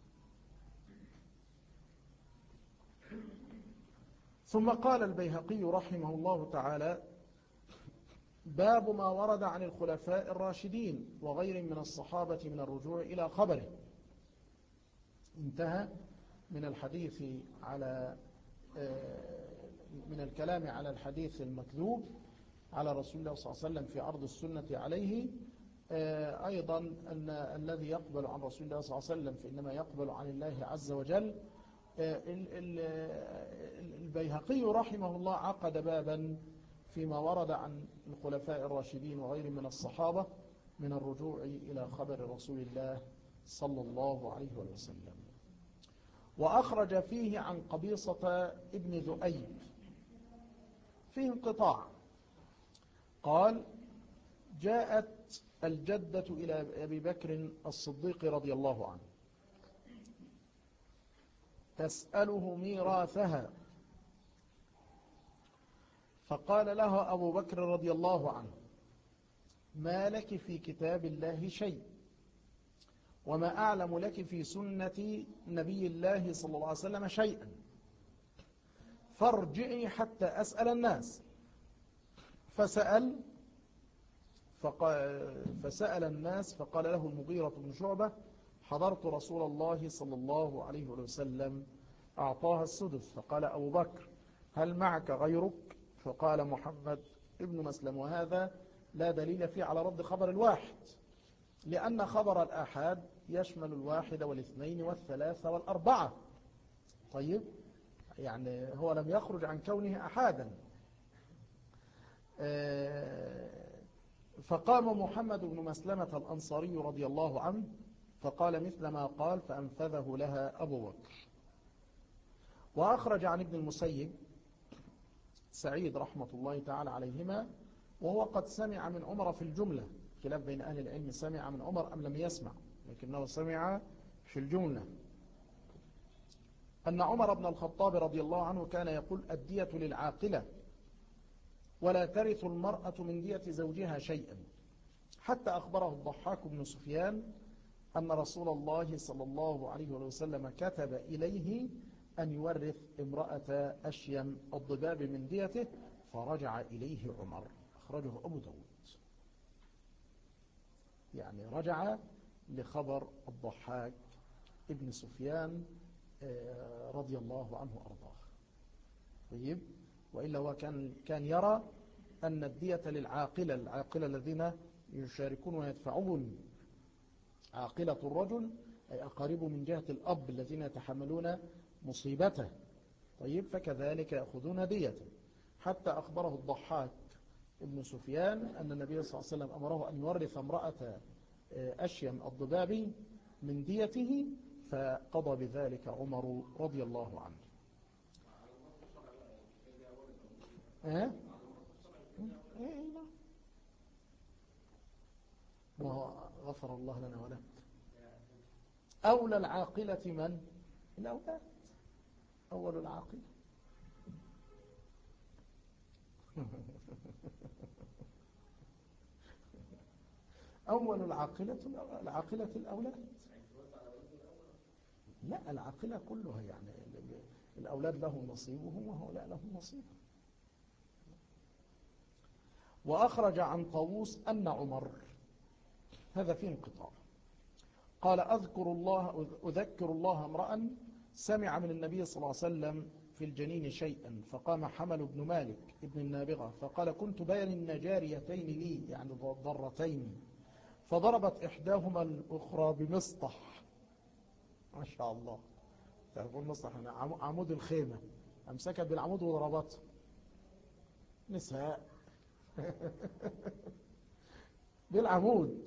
ثم قال البيهقي رحمه الله تعالى باب ما ورد عن الخلفاء الراشدين وغير من الصحابة من الرجوع إلى خبره. انتهى من الحديث على من الكلام على الحديث المكذوب على رسول الله صلى الله عليه وسلم في عرض السنة عليه. أيضا أن الذي يقبل عن رسول الله صلى الله عليه وسلم فإنما يقبل عن الله عز وجل. البيهقي رحمه الله عقد بابا فيما ورد عن الخلفاء الراشدين وغير من الصحابة من الرجوع إلى خبر رسول الله صلى الله عليه وسلم. وأخرج فيه عن قبيصة ابن ذؤيب فيه انقطاع. قال جاءت الجدة إلى أبي بكر الصديق رضي الله عنه تسأله ميراثها، فقال لها أبو بكر رضي الله عنه ما لك في كتاب الله شيء وما أعلم لك في سنة نبي الله صلى الله عليه وسلم شيئا، فارجعي حتى أسأل الناس. فسأل الناس فقال له المغيرة بن شعبة حضرت رسول الله صلى الله عليه وسلم أعطاها السدس. فقال أبو بكر هل معك غيرك؟ فقال محمد ابن مسلم وهذا لا دليل فيه على رد خبر الواحد، لأن خبر الآحاد يشمل الواحد والاثنين والثلاثة والأربعة. طيب يعني هو لم يخرج عن كونه أحادا. فقام محمد بن مسلمة الأنصاري رضي الله عنه فقال مثل ما قال فأنفذه لها أبو بكر. وأخرج عن ابن المسيب سعيد رحمة الله تعالى عليهما وهو قد سمع من عمر في الجملة، خلاف بين أهل العلم سمع من عمر أم لم يسمع، لكنه سمع في الجملة، أن عمر بن الخطاب رضي الله عنه كان يقول الدية للعاقلة ولا ترث المرأة من دية زوجها شيئا، حتى أخبره الضحاك بن سفيان أن رسول الله صلى الله عليه وسلم كتب إليه أن يورث امرأة أشيم الضباب من ديته، فرجع إليه عمر. أخرجه أبو داود. يعني رجع لخبر الضحاك ابن سفيان رضي الله عنه أرضاه. طيب، وإلا هو كان يرى أن الدية للعاقلة، العاقلة الذين يشاركون ويدفعون، عاقلة الرجل أي أقاربه من جهة الأب الذين يتحملون مصيبته. طيب، فكذلك يأخذون دية، حتى أخبره الضحاك ابن سفيان أن النبي صلى الله عليه وسلم أمره أن يورث امرأة أشيم الضبابي من ديته، فقضى بذلك عمر رضي الله عنه. غفر الله لنا ولك. أولى العاقلة من؟ الأولاد. أول العاقلة أول العاقلة الأولاد. لا، العاقلة كلها، يعني الأولاد لهم نصيبهم وهؤلاء لهم نصيبهم. وأخرج عن طاووس أن عمر، هذا فيه انقطاع، قال أذكر الله امرأ سمع من النبي صلى الله عليه وسلم في الجنين شيئا، فقام حمل بن مالك ابن النابغة فقال كنت بين جاريتين لي، يعني ضرتين، فضربت إحداهما الأخرى بمسطح. ما شاء الله، تعرفون مسطح عمود الخيمة، أمسكت بالعمود وضربته. نساء بالعمود،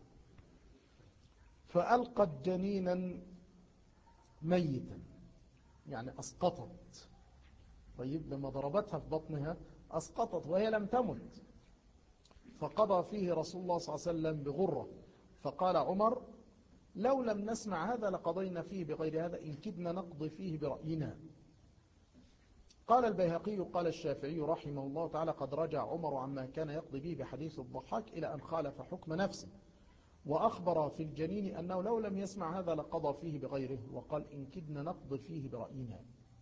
فألقت جنينا ميتا، يعني أسقطت. طيب، لما ضربتها في بطنها أسقطت وهي لم تمت، فقضى فيه رسول الله صلى الله عليه وسلم بغرة. فقال عمر لو لم نسمع هذا لقضينا فيه بغير هذا، إن كدنا نقضي فيه برأينا. قال البيهقي قال الشافعي رحمه الله تعالى قد رجع عمر عما كان يقضي به بحديث الضحاك إلى أن خالف حكم نفسه، وأخبر في الجنين أنه لو لم يسمع هذا لقضى فيه بغيره، وقال إن كدنا نقضي فيه برأينا.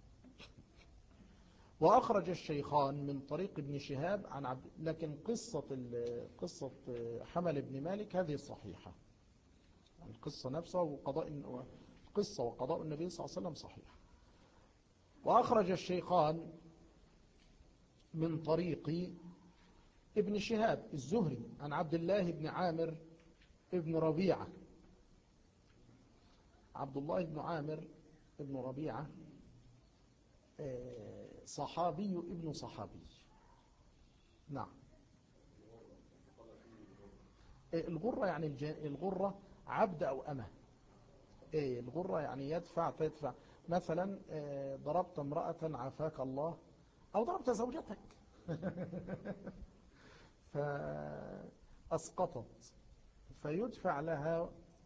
وأخرج الشيخان من طريق ابن شهاب عن عبد، لكن قصة حمل بن مالك هذه صحيحة، القصة نفسها وقضاء النبي صلى الله عليه وسلم صحيح. وأخرج الشيخان من طريق ابن شهاب الزهري عن عبد الله بن عامر ابن ربيعة. عبد الله بن عامر ابن ربيعة صحابي ابن صحابي. نعم. الغرة يعني الغرة عبد أو أمة. الغرة يعني تدفع مثلا ضربت امرأة عافاك الله، أو ضربت زوجتك فأسقطت، فيدفع لها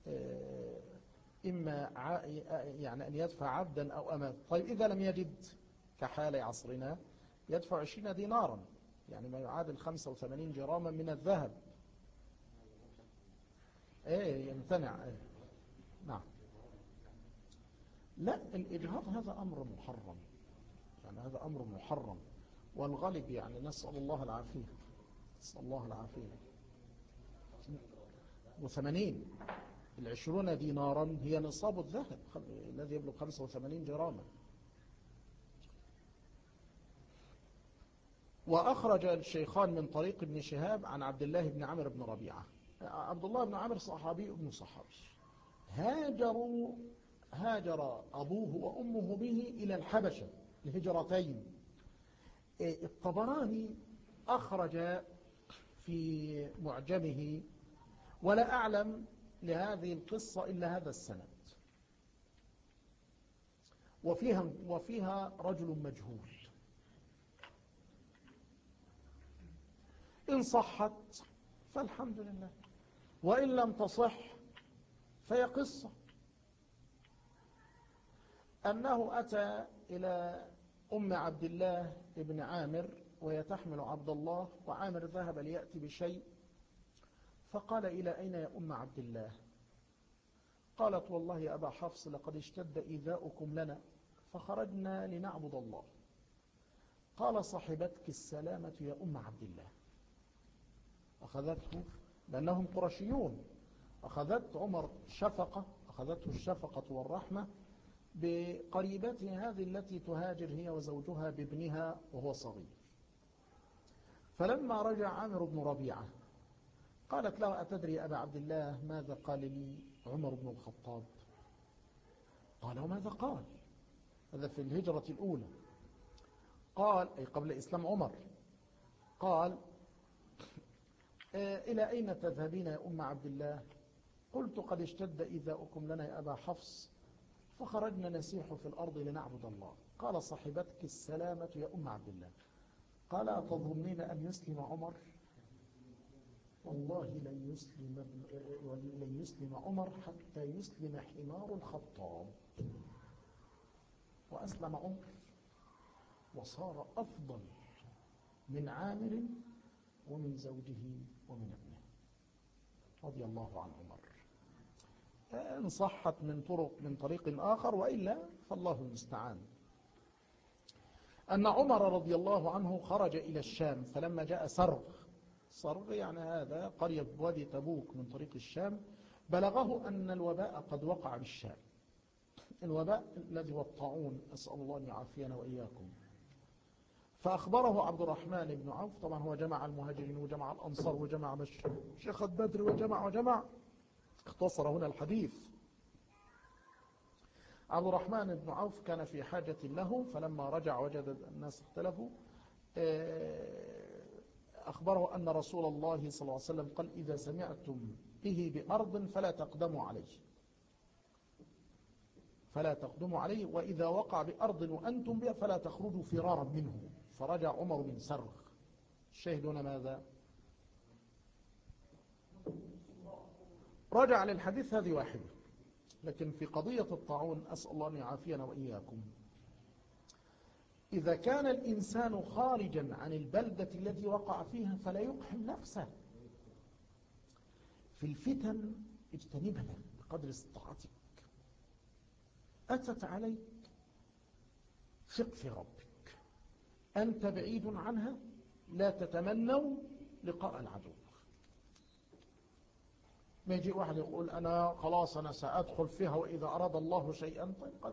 إما يعني أن يدفع عبدا أو أمة. طيب، إذا لم يجد كحال عصرنا يدفع 20 دينارا، يعني ما يعادل 85 جراما من الذهب. يمتنع. نعم. لا، الإجهاض هذا أمر محرم، يعني هذا أمر محرم، والغالب يعني نسأل الله العافية، نسأل الله العافية. 80 20 دينارا هي نصاب الذهب الذي يبلغ 85 جراما. وأخرج الشيخان من طريق ابن شهاب عن عبد الله بن عمرو بن ربيعة. عبد الله بن عمرو صحابي ابن صحابي، هاجر أبوه وأمه به إلى الحبشة الهجرتين. الطبراني أخرج في معجمه، ولا أعلم لهذه القصة إلا هذا السند، وفيها رجل مجهول. إن صحت فالحمد لله، وإن لم تصح فهي قصة أنه أتى إلى أم عبد الله ابن عامر وهي تحمل عبد الله، وعامر ذهب ليأتي بشيء، فقال: إلى أين يا أم عبد الله؟ قالت: والله يا أبا حفص لقد اشتد إيذاؤكم لنا فخرجنا لنعبد الله. قال: صحبتك السلامة يا أم عبد الله. أخذته لأنهم قرشيون، أخذته الشفقة والرحمة بقريبته هذه التي تهاجر هي وزوجها بابنها وهو صغير. فلما رجع عامر بن ربيعة قالت له: أتدري يا أبا عبد الله ماذا قال لي عمر بن الخطاب؟ قال: وماذا قال؟ هذا في الهجرة الأولى، قال أي قبل إسلام عمر. قال: إلى أين تذهبين يا أم عبد الله؟ قلت: قد اشتد إيذاؤكم لنا يا أبا حفص فخرجنا نسيح في الأرض لنعبد الله. قال: صحبتك السلامة يا أم عبد الله. قال: أتظنين أن يسلم عمر؟ والله لن يسلم عمر حتى يسلم حمار الخطاب. وأسلم عمر وصار أفضل من عامر ومن زوجه ومن ابنه رضي الله عن عمر. إن صحت من طريق آخر، وإلا فالله المستعان. أن عمر رضي الله عنه خرج إلى الشام، فلما جاء سرغ يعني هذا قرية بوادي تبوك من طريق الشام، بلغه أن الوباء قد وقع بالشام، الوباء الذي هو الطاعون، أسأل الله أن يعافينا وإياكم. فأخبره عبد الرحمن بن عوف، طبعا هو جمع المهاجرين وجمع الأنصار وجمع مشيخة بدر وجمع، اختصر هنا الحديث. عبد الرحمن بن عوف كان في حاجة له، فلما رجع وجد الناس اختلفوا، أخبره أن رسول الله صلى الله عليه وسلم قال: إذا سمعتم به بأرض فلا تقدموا عليه، وإذا وقع بأرض وأنتم بها فلا تخرجوا فرارا منه. فرجع عمر من سرغ. الشاهد هنا ماذا؟ رجع للحديث هذه واحدة، لكن في قضية الطاعون أسأل الله أن يعافينا وإياكم، إذا كان الإنسان خارجا عن البلدة التي وقع فيها فلا يقحم نفسه. في الفتن اجتنبها بقدر استطاعتك. أتت عليك، ثق في ربك، أنت بعيد عنها، لا تتمنوا لقاء العدو. ما يجي واحد يقول: أنا خلاص أنا سأدخل فيها وإذا أراد الله شيئا. طيب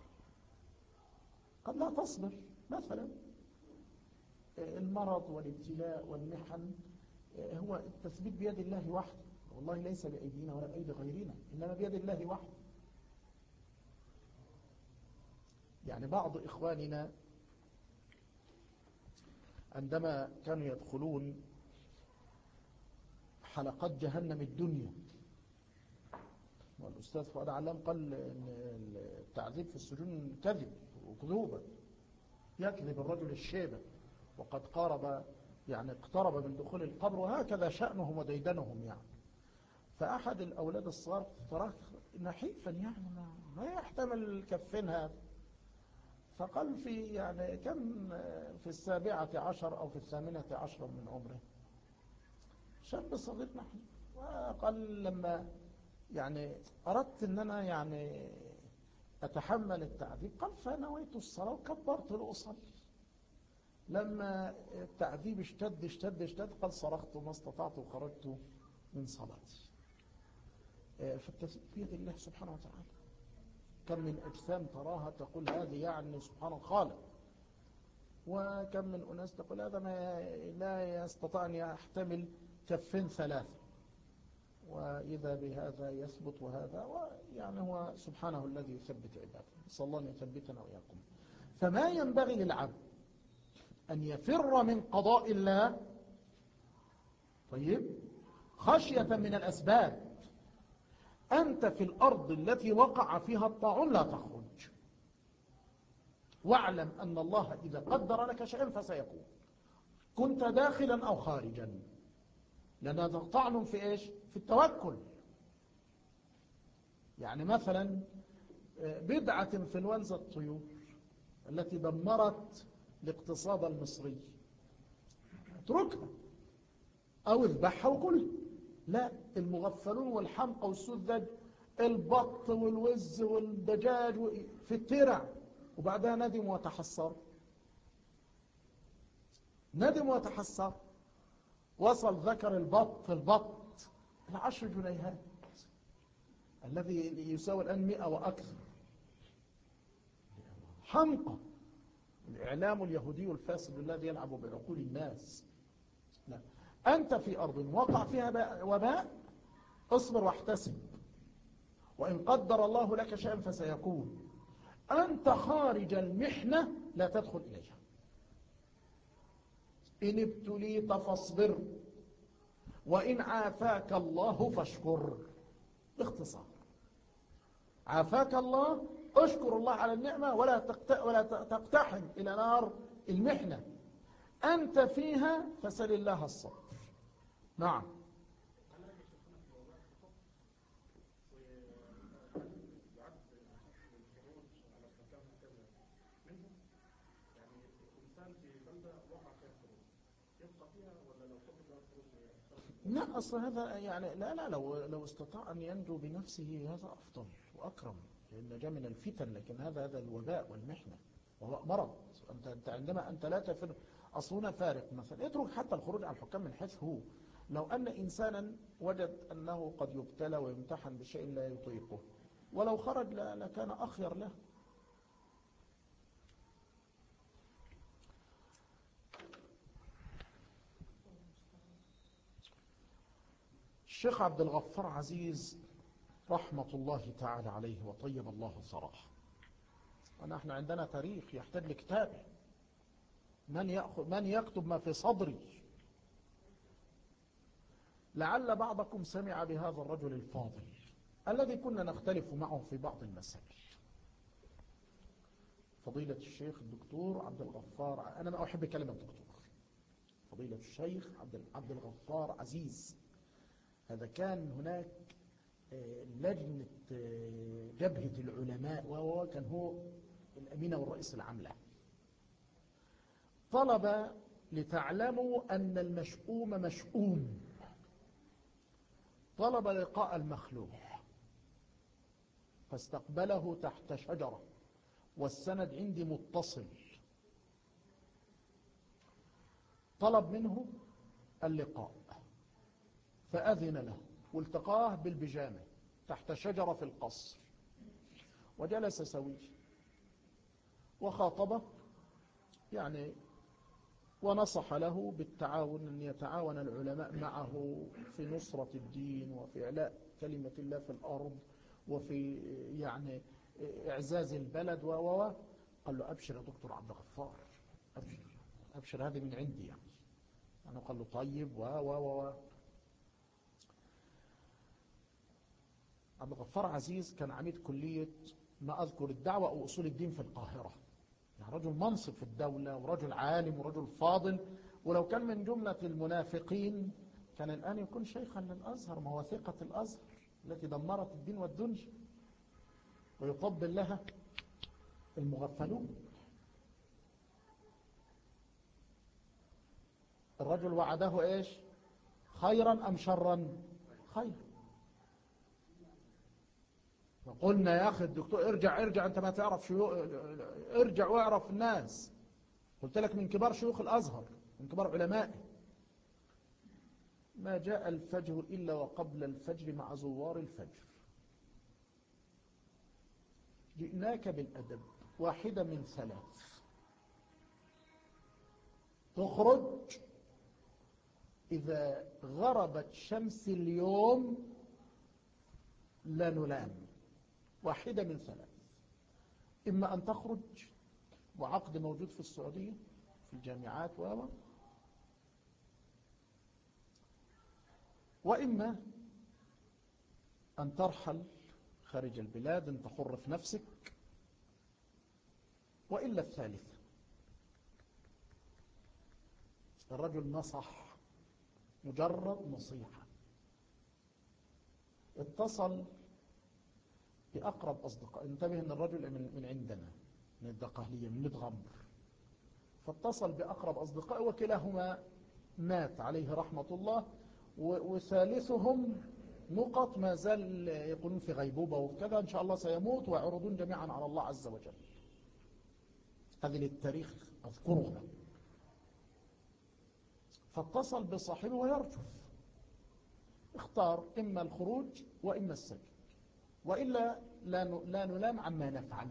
قد لا تصبر. مثلا المرض والابتلاء والمحن هو التثبيت بيد الله وحده، والله ليس بأيدينا ولا بأيدي غيرنا، إنما بيد الله وحده. يعني بعض إخواننا عندما كانوا يدخلون حلقات جهنم الدنيا، والأستاذ فؤاد علام قال إن التعذيب في السجون كذب وكذوبة، يكذب الرجل الشيبة، وقد اقترب من دخول القبر، وهكذا شأنهم وديدنهم يعني. فأحد الأولاد الصغار تراه نحيفا، يعني ما يحتمل الكفين هذا، فقال كم في 17 أو في 18 من عمره، شاب صغير نحيف، وقال: لما أردت أن أنا أتحمل التعذيب، قال: فنويت الصلاة وكبرت لأصلي. لما التعذيب اشتد، قال: صرخت ما استطعت وخرجت من صلاتي. فالتثبيت بيد الله سبحانه وتعالى. كم من أجسام تراها تقول هذه سبحان الخالق، وكم من أناس تقول هذا ما لا يستطيع أن يحتمل كفين ثلاثة، وإذا بهذا يثبت وهذا، يعني هو سبحانه الذي يثبت عباده، نسأل الله أن يثبتنا وإياكم. فما ينبغي للعبد أن يفر من قضاء الله، طيب، خشية من الأسباب. أنت في الأرض التي وقع فيها الطاعون لا تخرج، واعلم أن الله إذا قدر لك شيئا فسيكون، كنت داخلا أو خارجا، لأن هذا طعن في إيش؟ في التوكل. يعني مثلا بدعة انفلونزا الطيور التي دمرت الاقتصاد المصري، اتركها أو اذبحها وكلها. لا، المغفلون والحمقى والسذج، البط والوز والدجاج في الترع، وبعدها ندم وتحسر، ندم وتحسر. وصل ذكر البط 10 جنيهات، الذي يساوي الآن 100 وأكثر. حمقى، الإعلام اليهودي الفاسد الذي يلعب بعقول الناس. لا، أنت في أرض وقع فيها وباء، اصبر واحتسب، وإن قدر الله لك شيئا فسيكون. أنت خارج المحنة لا تدخل إليها. إن ابتليت فاصبر، وإن عافاك الله فاشكر. باختصار، عافاك الله، اشكر الله على النعمة، ولا تقتحم إلى نار المحنة. أنت فيها فسل الله الصبر. نعم. لا، أصل هذا يعني لا لو استطاع أن ينجو بنفسه هذا أفضل وأكرم، لأن جاء من الفتن. لكن هذا الوباء والمحنة وهو مرض. أنت عندما أنت لا تفر، أصلنا فارق. مثلا اترك حتى الخروج على الحكام من حيث هو. لو أن إنسانا وجد أنه قد يبتلى ويمتحن بشيء لا يطيقه، ولو خرج لكان أخير له. الشيخ عبد الغفار عزيز رحمة الله تعالى عليه وطيب الله ثراه، ونحن عندنا تاريخ يحتاج لكتابه. من يكتب ما في صدري؟ لعل بعضكم سمع بهذا الرجل الفاضل الذي كنا نختلف معه في بعض المسائل، فضيلة الشيخ الدكتور عبد الغفار. أنا ما أحب كلمة دكتور. فضيلة الشيخ عبد الغفار عزيز، هذا كان هناك لجنة جبهة العلماء، وهو كان هو الأمين والرئيس العام له. طلب لتعلموا أن المشؤوم مشؤوم، طلب لقاء المخلوع، فاستقبله تحت شجرة، والسند عندي متصل. طلب منه اللقاء فأذن له، والتقاه بالبجامة تحت شجرة في القصر، وجلس سويه وخاطبه، يعني ونصح له بالتعاون، أن يتعاون العلماء معه في نصرة الدين وفي إعلاء كلمة الله في الأرض، وفي يعني إعزاز البلد قال له أبشر يا دكتور عبد الغفار، أبشر هذه من عندي يعني. أنا قال له طيب عبد الغفار عزيز كان عميد كلية ما أذكر الدعوة أو أصول الدين في القاهرة، يعني رجل منصب في الدولة ورجل عالم ورجل فاضل. ولو كان من جملة المنافقين كان الآن يكون شيخا للأزهر، مواثيقة الأزهر التي دمرت الدين والدنيا، ويطبل لها المغفلون. الرجل وعده إيش؟ خيرا أم شرا؟ خير. وقلنا يا أخي الدكتور ارجع أنت ما تعرف ارجع واعرف الناس. قلت لك من كبار شيوخ الأزهر، من كبار علمائه. ما جاء الفجر إلا وقبل الفجر مع زوار الفجر. جئناك بالأدب، واحدة من ثلاث: تخرج إذا غربت شمس اليوم لا نلام، واحدة من ثلاث: إما أن تخرج وعقد موجود في السعودية في الجامعات وإما أن ترحل خارج البلاد، أنت حر في نفسك، وإلا الثالثة. الرجل نصح، مجرد نصيحة، اتصل بأقرب أصدقاء. انتبه أن الرجل من عندنا، من الدقهلية، من متغمر، فاتصل بأقرب أصدقاء وكلاهما مات عليه رحمة الله، وثالثهم نقط ما زال يقولون في غيبوبة وكذا، إن شاء الله سيموت ويعرضون جميعا على الله عز وجل. هذه للتاريخ أذكرها. فاتصل بصاحبه ويرجف، اختار إما الخروج وإما السجن، وإلا لا نلام عما نفعل،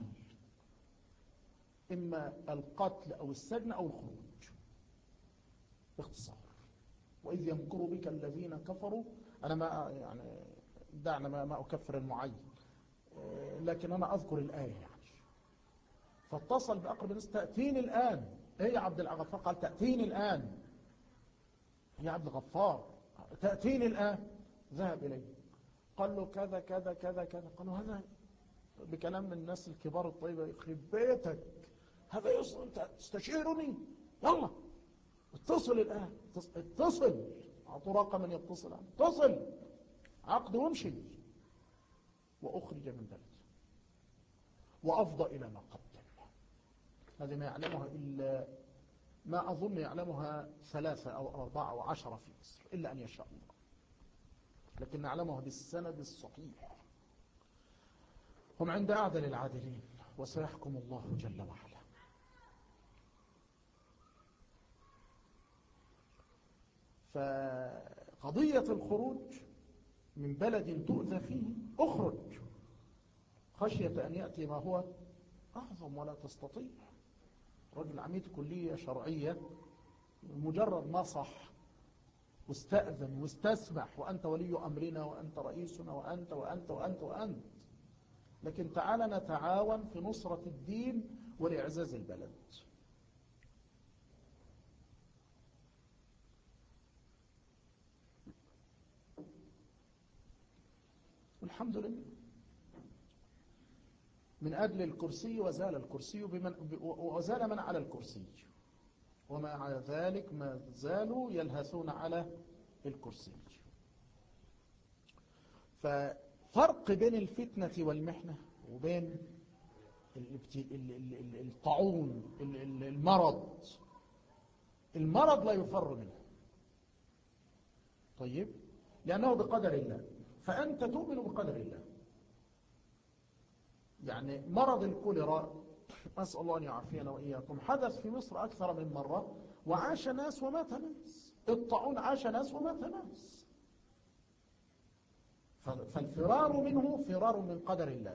إما القتل أو السجن أو الخروج باختصار. وإذ يمكر بك الذين كفروا، أنا ما يعني دعنا ما أكفر المعين، لكن أنا أذكر الآية يعني. فاتصل بأقرب الناس: تأتيني الآن. إيه يا عبد الغفار؟ قال: تأتيني الآن يا عبد الغفار، تأتيني الآن. ذهب إليه، قال له كذا كذا كذا كذا. قالوا هذا بكلام من الناس الكبار الطيبة: يخرب بيتك، هذا يصل، أنت تستشيرني؟ يلا اتصل الآن، اتصل، أعطوا رقما يتصل عنه، اتصل، عقد وامشي. وأخرج من بلده وأفضى إلى ما قدم. هذه ما يعلمها إلا، ما أظن يعلمها 3 أو 4 أو 10 في مصر إلا أن يشاء الله، لكن نعلمها بالسند الصحيح. هم عند أعدل العادلين، وسيحكم الله جل وعلا. فقضية الخروج من بلد تؤذى فيه، أخرج خشية أن يأتي ما هو أعظم ولا تستطيع. رجل عميد كلية شرعية مجرد نصح واستأذن واستسمح، وأنت ولي أمرنا وأنت رئيسنا وأنت وأنت وأنت وأنت، لكن تعال نتعاون في نصرة الدين ولإعزاز البلد. الحمد لله، من أجل الكرسي وزال الكرسي وزال من على الكرسي، ومع ذلك ما زالوا يلهثون على الكرسي. ففرق بين الفتنة والمحنة وبين الطاعون، المرض لا يفر منه، طيب، لأنه بقدر الله، فأنت تؤمن بقدر الله. يعني مرض الكوليرا، أسأل الله أن يعافينا وإياكم، حدث في مصر أكثر من مرة، وعاش ناس ومات ناس. الطاعون عاش ناس ومات ناس. فالفرار منه فرار من قدر الله،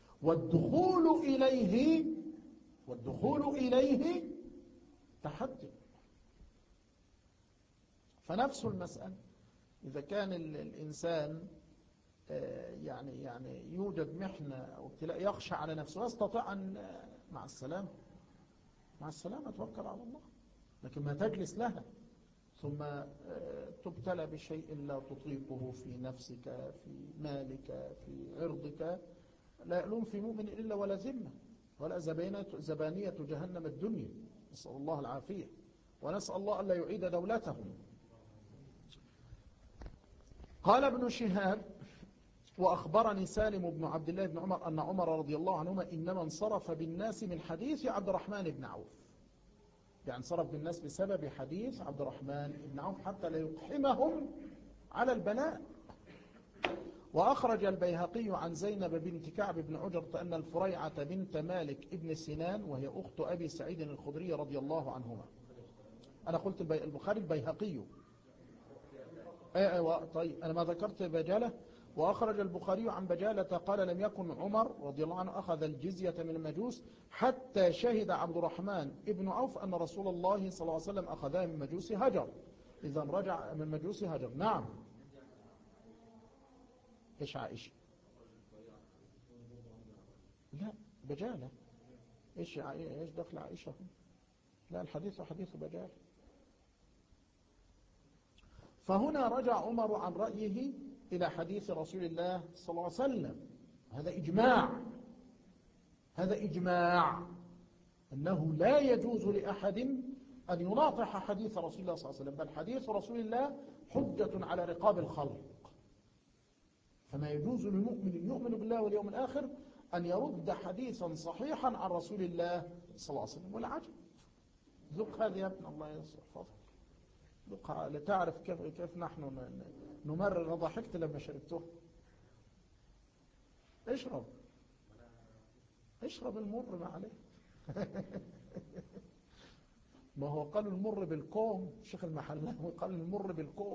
والدخول إليه تحدي. فنفس المسألة، إذا كان الإنسان يعني يوجد محنة أو ابتلاء، يخشى على نفسه ويستطيع أن مع السلامة توكل على الله، لكن ما تجلس لها ثم تبتلى بشيء لا تطيقه في نفسك، في مالك، في عرضك. لا يألوم في مؤمن إلا ولا ذمة ولا زبانية جهنم الدنيا، نسأل الله العافية، ونسأل الله ألا يعيد دولتهم. قال ابن شهاب: وأخبرني سالم بن عبد الله بن عمر أن عمر رضي الله عنهما إنما انصرف بالناس من حديث عبد الرحمن بن عوف، يعني انصرف بالناس بسبب حديث عبد الرحمن بن عوف حتى لا يقحمهم على البلاء. وأخرج البيهقي عن زينب بنت كعب بن عجرة أن الفريعة بنت مالك ابن سنان، وهي أخت أبي سعيد الخدري رضي الله عنهما. أنا قلت البخاري البيهقي، أيوة طيب، أنا ما ذكرت بجالة. وأخرج البخاري عن بجالة قال لم يكن عمر رضي الله عنه أخذ الجزية من المجوس حتى شهد عبد الرحمن ابن عوف أن رسول الله صلى الله عليه وسلم أخذها من مجوس هجر. إذا رجع من مجوس هجر. نعم. إيش عائشة؟ لا بجالة. إيش دخل عائشة؟ لا الحديث حديث بجالة. فهنا رجع عمر عن رأيه إلى حديث رسول الله صلى الله عليه وسلم. هذا إجماع، هذا إجماع أنه لا يجوز لأحد أن يناطح حديث رسول الله صلى الله عليه وسلم، بل حديث رسول الله حجة على رقاب الخلق. فما يجوز للمؤمن يؤمن بالله واليوم الآخر أن يرد حديثا صحيحا عن رسول الله صلى الله عليه وسلم. والعجب ذق هذا يا ابن الله يحفظك، ذق لتعرف كيف نحن نمرر. أنا ضحكت لما شربته. اشرب المر ما عليه. ما هو قال المر بالكوم، الشيخ المحلاوي قال المر بالكوم،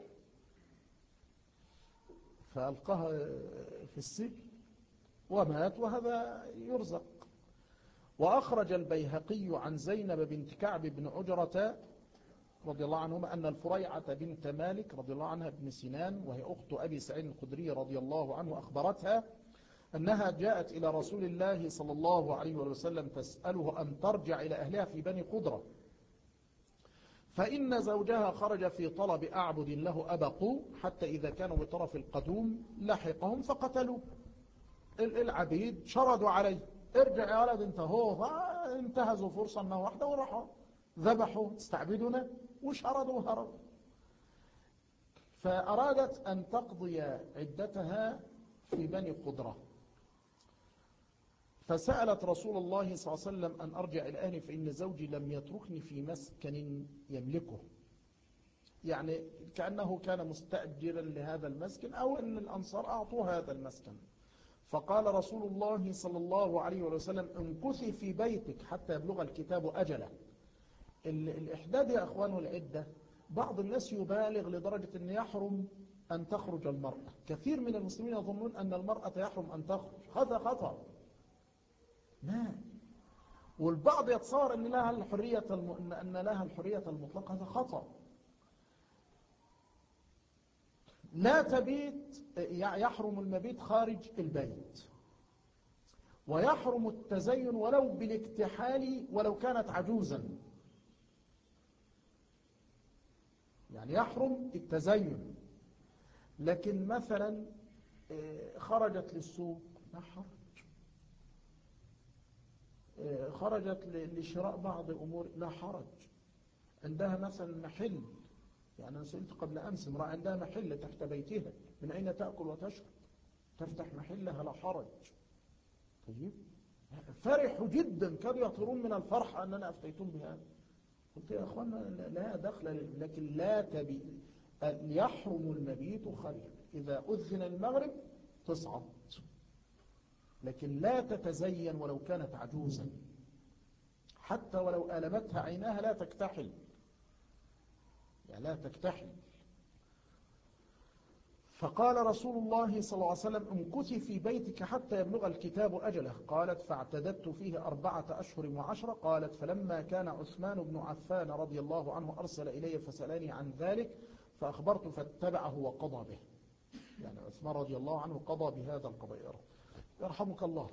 فألقاها في السجن ومات، وهذا يرزق. وأخرج البيهقي عن زينب بنت كعب بن عجرة رضي الله عنهما أن الفريعة بنت مالك رضي الله عنها بن سنان وهي أخت أبي سعيد الخدري رضي الله عنه أخبرتها أنها جاءت إلى رسول الله صلى الله عليه وسلم تسأله أن ترجع إلى أهلها في بني قدرة، فإن زوجها خرج في طلب أعبد له أبقوا حتى إذا كانوا بطرف القدوم لحقهم فقتلوا. العبيد شردوا عليه ارجع يا ولد انت هو، فانتهزوا فرصة انه واحدة وراحوا ذبحوا استعبدنا وشردوا وهربوا. فأرادت أن تقضي عدتها في بني قدرة، فسألت رسول الله صلى الله عليه وسلم أن أرجع إلى أهلي فإن زوجي لم يتركني في مسكن يملكه، يعني كأنه كان مستأجرا لهذا المسكن أو أن الأنصار أعطوه هذا المسكن. فقال رسول الله صلى الله عليه وسلم امكثي في بيتك حتى يبلغ الكتاب أجله. الإحداد يا أخوان والعدة، بعض الناس يبالغ لدرجة أن يحرم أن تخرج المرأة. كثير من المسلمين يظنون أن المرأة يحرم أن تخرج، هذا خطأ. لا، والبعض يتصور أن لها الحرية المطلقة، هذا خطأ. لا تبيت، يحرم المبيت خارج البيت، ويحرم التزين ولو بالاكتحال ولو كانت عجوزا، يعني يحرم التزين. لكن مثلا خرجت للسوق لا حرج، خرجت لشراء بعض أمور لا حرج، عندها مثلا محل، يعني أنا سئلت قبل أمس امرأة عندها محل تحت بيتها، من أين تأكل وتشرب؟ تفتح محلها لا حرج. طيب فرحوا جدا، كانوا يطيرون من الفرح أننا أفتيتم بهذا. قلت يا أخوانا لا دخل، لكن لا تبي يحرم المبيت خارج. إذا أذن المغرب تصعد، لكن لا تتزين ولو كانت عجوزا، حتى ولو ألمتها عيناها لا تكتحل، يعني لا تكتحل. فقال رسول الله صلى الله عليه وسلم امكثي في بيتك حتى يبلغ الكتاب أجله. قالت فاعتددت فيه 4 أشهر و10. قالت فلما كان عثمان بن عفان رضي الله عنه أرسل إلي فسألني عن ذلك فأخبرت فاتبعه وقضى به، يعني عثمان رضي الله عنه قضى بهذا القضاء، يرحمك الله.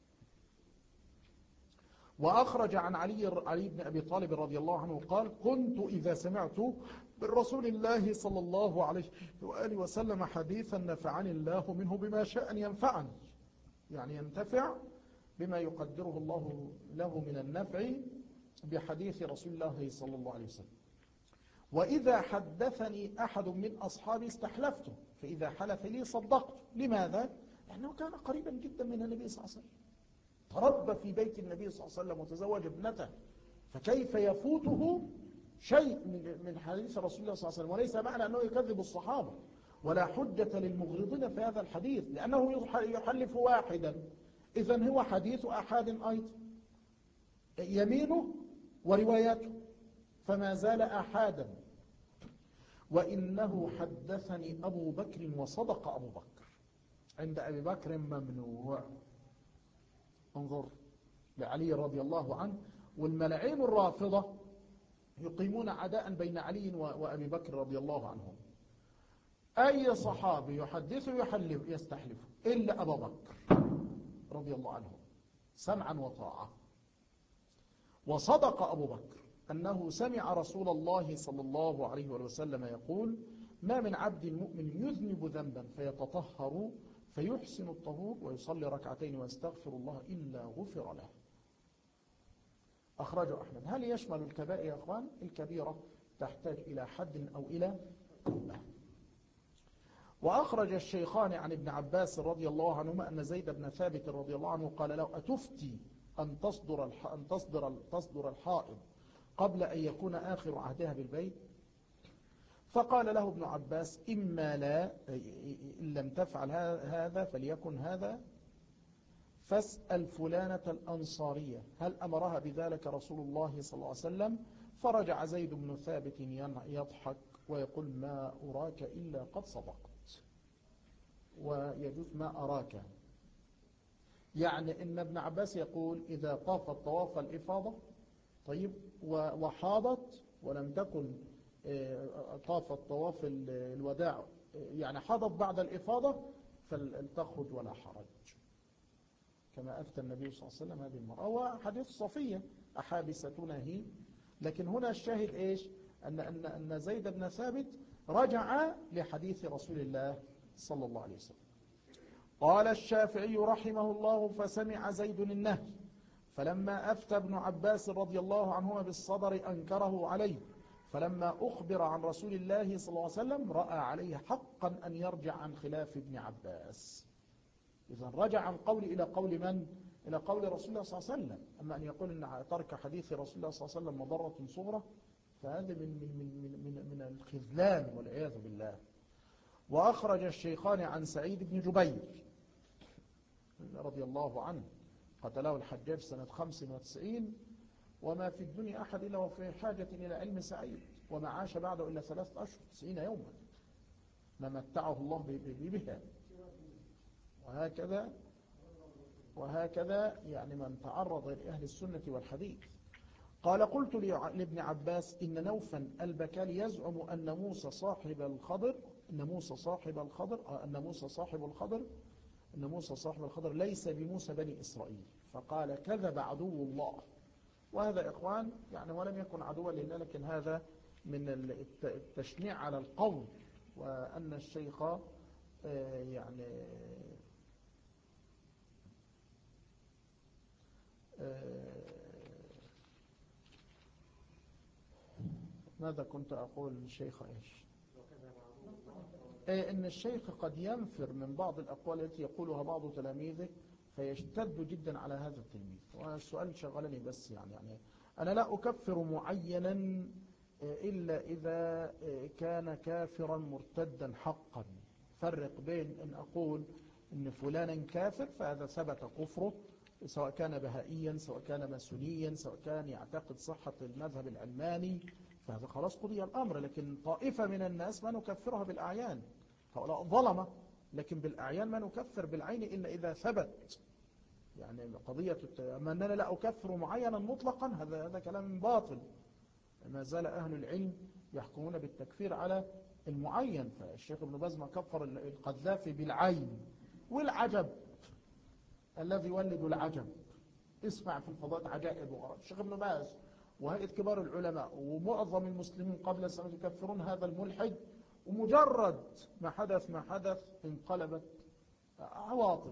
وأخرج عن علي بن أبي طالب رضي الله عنه قال كنت إذا سمعت من رسول الله صلى الله عليه وآله وسلم حديثا نفعني الله منه بما شاء أن ينفعني، يعني ينتفع بما يقدره الله له من النفع بحديث رسول الله صلى الله عليه وسلم. وإذا حدثني أحد من أصحابي استحلفته، فإذا حلف لي صدقته. لماذا؟ لأنه كان قريبا جدا من النبي صلى الله عليه وسلم، تربى في بيت النبي صلى الله عليه وسلم وتزوج ابنته، فكيف يفوته شيء من حديث رسول الله صلى الله عليه وسلم؟ وليس معنى أنه يكذب الصحابة، ولا حجة للمغرضين في هذا الحديث، لأنه يحلف واحدا، إذن هو حديث أحد أيضا، يمينه ورواياته، فما زال أحدا. وإنه حدثني أبو بكر وصدق أبو بكر، عند أبي بكر ممنوع. انظر لعلي رضي الله عنه. والملعين الرافضة يقيمون عداء بين علي وأبي بكر رضي الله عنهم. أي صحابي يحدث يستحلف إلا أبا بكر رضي الله عنه سمعا وطاعة. وصدق أبو بكر أنه سمع رسول الله صلى الله عليه وسلم يقول: ما من عبد مؤمن يذنب ذنبا فيتطهر فيحسن الطهور ويصلي ركعتين ويستغفر الله إلا غفر له. أخرجه أحمد. هل يشمل الكبائر يا أخوان؟ الكبيرة تحتاج إلى حد أو إلى توبة. وأخرج الشيخان عن ابن عباس رضي الله عنهما أن زيد بن ثابت رضي الله عنه قال له: أتفتي أن تصدر الحائض قبل أن يكون آخر عهدها بالبيت؟ فقال له ابن عباس: إما لا، إن لم تفعل هذا فليكن هذا، فاسأل فلانة الأنصارية هل أمرها بذلك رسول الله صلى الله عليه وسلم؟ فرجع زيد بن ثابت يضحك ويقول: ما أراك إلا قد صدقت. ويجوز ما أراك، يعني إن ابن عباس يقول إذا طافت طواف الإفاضة طيب وحاضت ولم تكن طافت طواف الوداع يعني حضت بعد الإفاضة فلتخرج ولا حرج، كما أفتى النبي صلى الله عليه وسلم هذه المرأة. وحديث صفية: أحابستنا هي. لكن هنا الشاهد إيش؟ أن زيد بن ثابت رجع لحديث رسول الله صلى الله عليه وسلم. قال الشافعي رحمه الله: فسمع زيد النهي، فلما أفتى ابن عباس رضي الله عنهما بالصدر أنكره عليه، فلما أخبر عن رسول الله صلى الله عليه وسلم رأى عليه حقا أن يرجع عن خلاف ابن عباس. إذا رجع عن قول إلى قول من؟ إلى قول رسول الله صلى الله عليه وسلم. أما أن يقول أن ترك حديث رسول الله صلى الله عليه وسلم مضرة صغرى فهذا من الخذلان والعياذ بالله. وأخرج الشيخان عن سعيد بن جبير رضي الله عنه قتله الحجاج سنة 95، وما في الدنيا أحد إلا وفي حاجة إلى علم سعيد، وما عاش بعده إلا 3 أشهر 90 يوما ما متعه الله بها. وهكذا يعني من تعرض لأهل السنة والحديث. قال: قلت لابن عباس: إن نوفا البكالي يزعم أن موسى صاحب الخضر ليس بموسى بني إسرائيل. فقال: كذب عدو الله. وهذا يا إخوان يعني ولم يكن عدوا لله، لكن هذا من التشنيع على القول، وأن الشيخ يعني ماذا كنت أقول للشيخ إيش؟ إن الشيخ قد ينفر من بعض الأقوال التي يقولها بعض تلاميذه فيشتد جدا على هذا التلميذ. والسؤال شغلني بس يعني أنا لا أكفر معينا إلا إذا كان كافرا مرتدا حقا. فرق بين أن أقول إن فلانا كافر فهذا ثبت كفره، سواء كان بهائيا سواء كان ماسونيا سواء كان يعتقد صحة المذهب العلماني، فهذا خلاص قضي الأمر. لكن طائفة من الناس ما نكفرها بالأعيان، هؤلاء ظلمة، لكن بالأعيان ما نكفر بالعين إلا إذا ثبت. يعني قضية أما أننا لا أكفر معينا مطلقا هذا كلام باطل. ما زال أهل العلم يحكمون بالتكفير على المعين. فالشيخ ابن باز ما كفر القذافي بالعين. والعجب الذي يولد العجب، اسمع في الفضاء عجائب وغرائب. الشيخ ابن باز وهيئة كبار العلماء ومعظم المسلمين قبل سنة يكفرون هذا الملحد، ومجرد ما حدث انقلبت عواطف.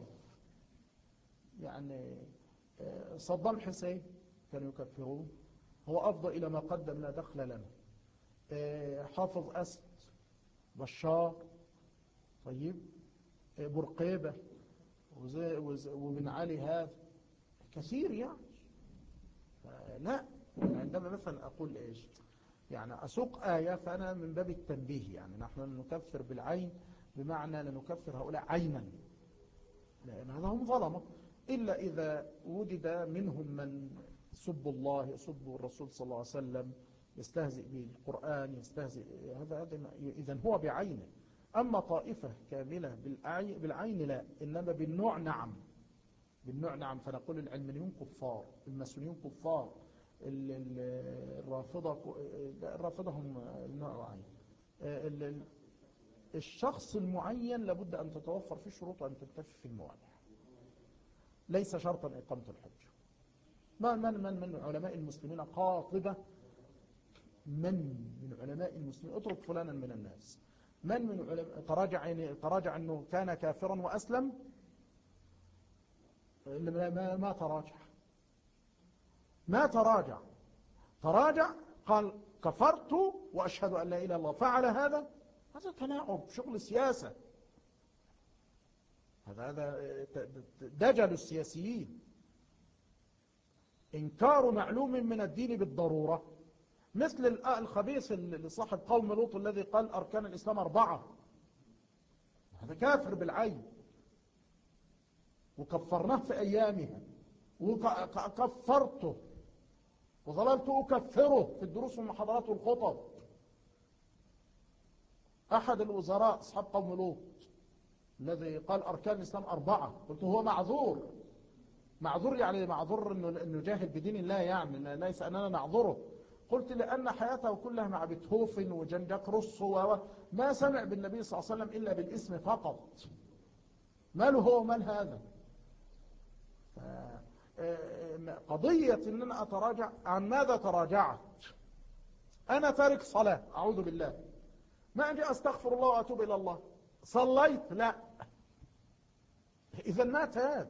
يعني صدام حسين كانوا يكفرون، هو أفضل إلى ما قدم لا دخل لنا. حافظ أسد، بشار، طيب برقيبة وبن علي، هذا كثير يعني. لا، عندما مثلا أقول إيش يعني أسوق آية فأنا من باب التنبيه. يعني نحن نكفر بالعين بمعنى لنكفر هؤلاء عينا، لأن هذا هم ظلمة، إلا إذا وجد منهم من يسب الله يسب الرسول صلى الله عليه وسلم، يستهزئ بالقرآن، يستهزئ، هذا إذن هو بعينه. أما طائفة كاملة بالعين لا، إنما بالنوع نعم. بالنوع نعم. فنقول العلمانيون كفار، الماسونيون كفار، الرافضة هم النوع عين. الشخص المعين لابد أن تتوفر فيه شروط وأن تنتفي في الموانع، ليس شرطا إقامة الحجة. من علماء المسلمين قاطبة، من علماء المسلمين، اترك فلانا من الناس، من علماء تراجع أنه كان كافرا وأسلم، ما تراجع قال كفرت وأشهد أن لا إله إلا الله، فعل هذا تلاعب، شغل سياسة، هذا دجل السياسيين. إنكار معلوم من الدين بالضرورة، مثل الخبيث لصاحب قوم لوط الذي قال أركان الإسلام 4، هذا كافر بالعين، وكفرناه في أيامها، وكفرته وظللت أكفره في الدروس والمحاضرات والخطب. أحد الوزراء أصحاب قوم لوط الذي قال أركان الإسلام 4، قلت هو معذور يعني معذور أنه جاهل بدين الله، يعني ليس أننا نعذره. قلت لأن حياته كلها مع بيتهوفن وجان جاك روسو، ما سمع بالنبي صلى الله عليه وسلم إلا بالاسم فقط. ماله هو ومال هذا؟ قضية أن أنا أتراجع، عن ماذا تراجعت؟ أنا تارك صلاة، أعوذ بالله، ما أجي أستغفر الله وأتوب إلى الله، صليت لا، إذا ما تاب،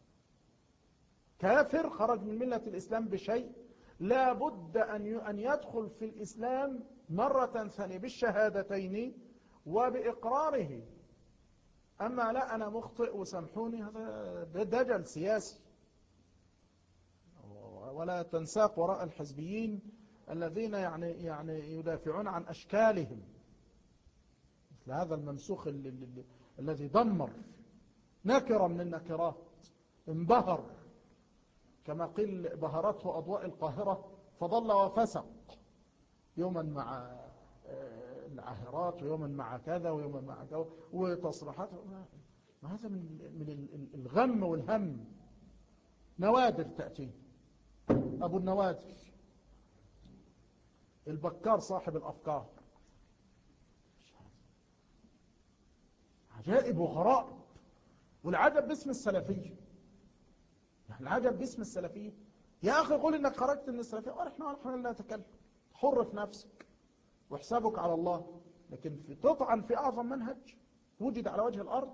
كافر خرج من ملة الإسلام بشيء، لا بد أن يدخل في الإسلام مرة ثانية بالشهادتين وبإقراره. أما لا أنا مخطئ وسامحوني، هذا دجل سياسي. ولا تنساق وراء الحزبيين الذين يعني يدافعون عن أشكالهم، مثل هذا الممسوخ الذي دمر نكرة من النكرات، انبهر كما قيل بهرته أضواء القاهرة فضل وفسق، يوما مع العاهرات ويوما مع كذا ويوما مع كذا وتصريحات. ما هذا من الغم والهم. نوادر تأتي، أبو النوادر، البكار صاحب الأفكار، عجائب وغرائب. والعجب باسم السلفية، يعني العجب باسم السلفية. يا أخي قول إنك خرجت من السلفية، ونحن لا نتكلم، حر في نفسك وحسابك على الله، لكن تطعن في أعظم منهج وجد على وجه الأرض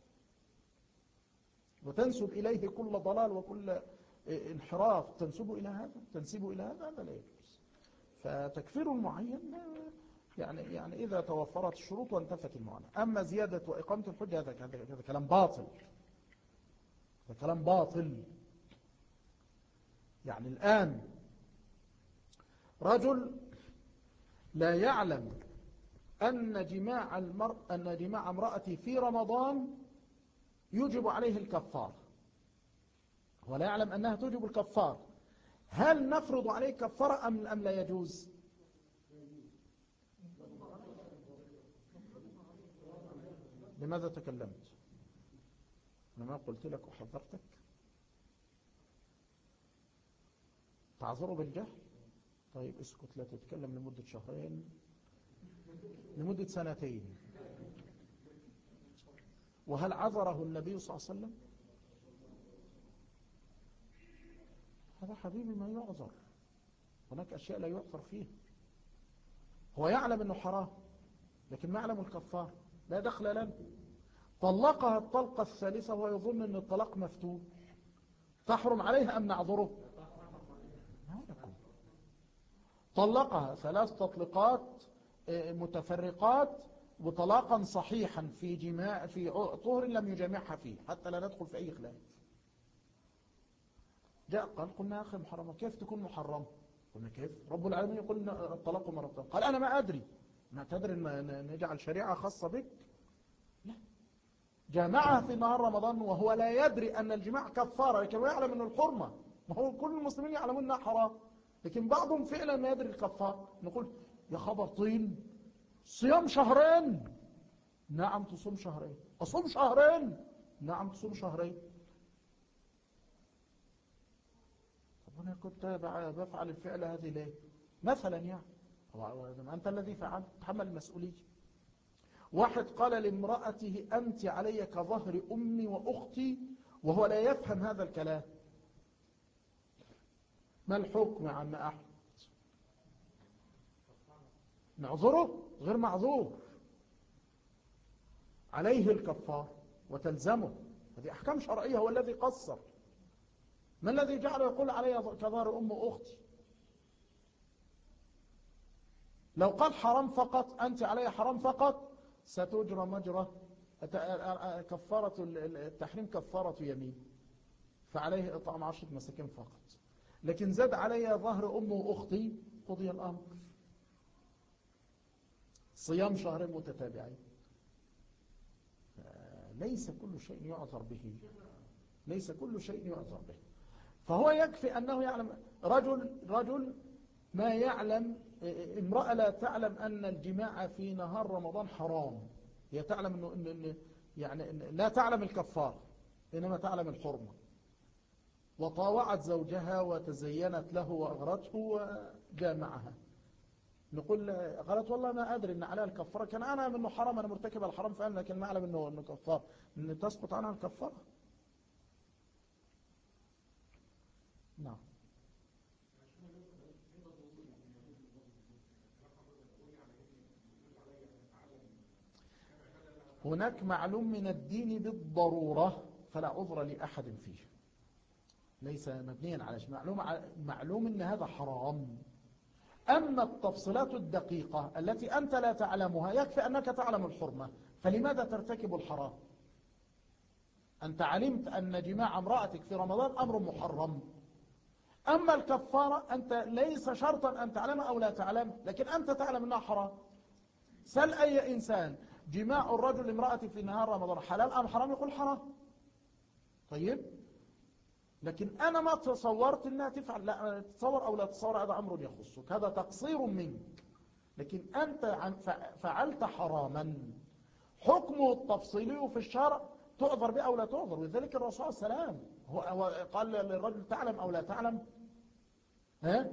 وتنسب إليه كل ضلال وكل انحراف، تنسب إلى هذا لا يجوز. فتكفير المعين يعني إذا توفرت الشروط وانتفت المعاناة. أما زيادة وإقامة الحجة هذا كلام باطل، هذا كلام باطل. يعني الآن رجل لا يعلم أن جماع امرأتي في رمضان يجب عليه الكفار، ولا يعلم أنها توجب الكفار، هل نفرض عليه كفارة أم لا يجوز؟ لماذا تكلمت؟ أنا ما قلت لك وحذرتك؟ تعذره بالجهل؟ طيب اسكت، لا تتكلم لمدة 2 شهر، لمدة 2 سنين. وهل عذره النبي صلى الله عليه وسلم؟ هذا حبيبي ما يعذر، هناك أشياء لا يعذر فيها. هو يعلم أنه حرام لكن ما يعلم الكفار، لا دخل لنا. طلقها الطلقة الثالثة وهو يظن أن الطلاق مفتوح، تحرم عليها أم نعذره؟ طلقها 3 تطليقات متفرقات وطلاقا صحيحا في جماع في طهر لم يجامعها فيه، حتى لا ندخل في أي خلاف. جاء قال قلنا يا أخي محرمة، كيف تكون محرمة؟ قلنا كيف؟ رب العالمين يقول الطلاق مرتين. قال أنا ما أدري. ما تدري أن نجعل شريعة خاصة بك؟ لا، جامعها في نهار رمضان وهو لا يدري أن الجماع كفارة، لكن هو يعلم أنه الحرمة. ما هو كل المسلمين يعلمون أنها حرام، لكن بعضهم فعلا ما يدري الكفار. نقول يا خبر طين، صيام 2 شهر نعم تصوم شهرين. أصوم شهرين؟ نعم تصوم شهرين. طب أنا كنت بفعل الفعل هذه ليه؟ مثلا يعني أنت الذي فعلت تحمل المسؤولية. واحد قال لامرأته أنت علي كظهر أمي وأختي وهو لا يفهم هذا الكلام، ما الحكم يا عم أحمد؟ نعذره؟ غير معذور، عليه الكفار وتلزمه. هذه أحكام شرعية، هو الذي قصر. ما الذي جعله يقول علي كظهر أم وأختي؟ لو قال حرام فقط، أنت علي حرام فقط، ستجرى مجرى كفارة التحريم كفارة يمين، فعليه إطعام 10 مساكين فقط. لكن زاد علي ظهر أم وأختي، قضي الأمر، صيام شهرين متتابعين. ليس كل شيء يعذر به، ليس كل شيء يعذر به. فهو يكفي أنه يعلم، رجل ما يعلم، امرأة لا تعلم أن الجماع في نهار رمضان حرام، هي تعلم أنه يعني لا تعلم الكفار، إنما تعلم الحرمة، وطاوعت زوجها وتزينت له وأغرته وجامعها. نقول غلط والله ما أدري أن عليها الكفارة، كان أنا منه حرام، أنا مرتكب الحرام فعلا، لكن ما أعلم أنه كفار، أن تسقط عنها الكفارة. نعم. هناك معلوم من الدين بالضرورة فلا عذر لأحد فيه، ليس مبنيا على شيء، معلوم أن هذا حرام. أما التفصيلات الدقيقة التي أنت لا تعلمها، يكفي أنك تعلم الحرمة، فلماذا ترتكب الحرام؟ أنت علمت أن جماع امرأتك في رمضان أمر محرم. أما الكفارة أنت ليس شرطا أن تعلم أو لا تعلم، لكن أنت تعلم أنها حرام. سل أي إنسان جماع الرجل لامرأته في نهار رمضان حلال أم حرام؟ يقول حرام. طيب، لكن أنا ما تصورت أنها تفعل، لا تصور أو لا تصور هذا أمر يخصك، هذا تقصير منك. لكن أنت فعلت حراما، حكمه التفصيلي في الشرع تعذر به أو لا تعذر. ولذلك الرسول صلى الله عليه وسلم هو قال للرجل تعلم أو لا تعلم؟ ها؟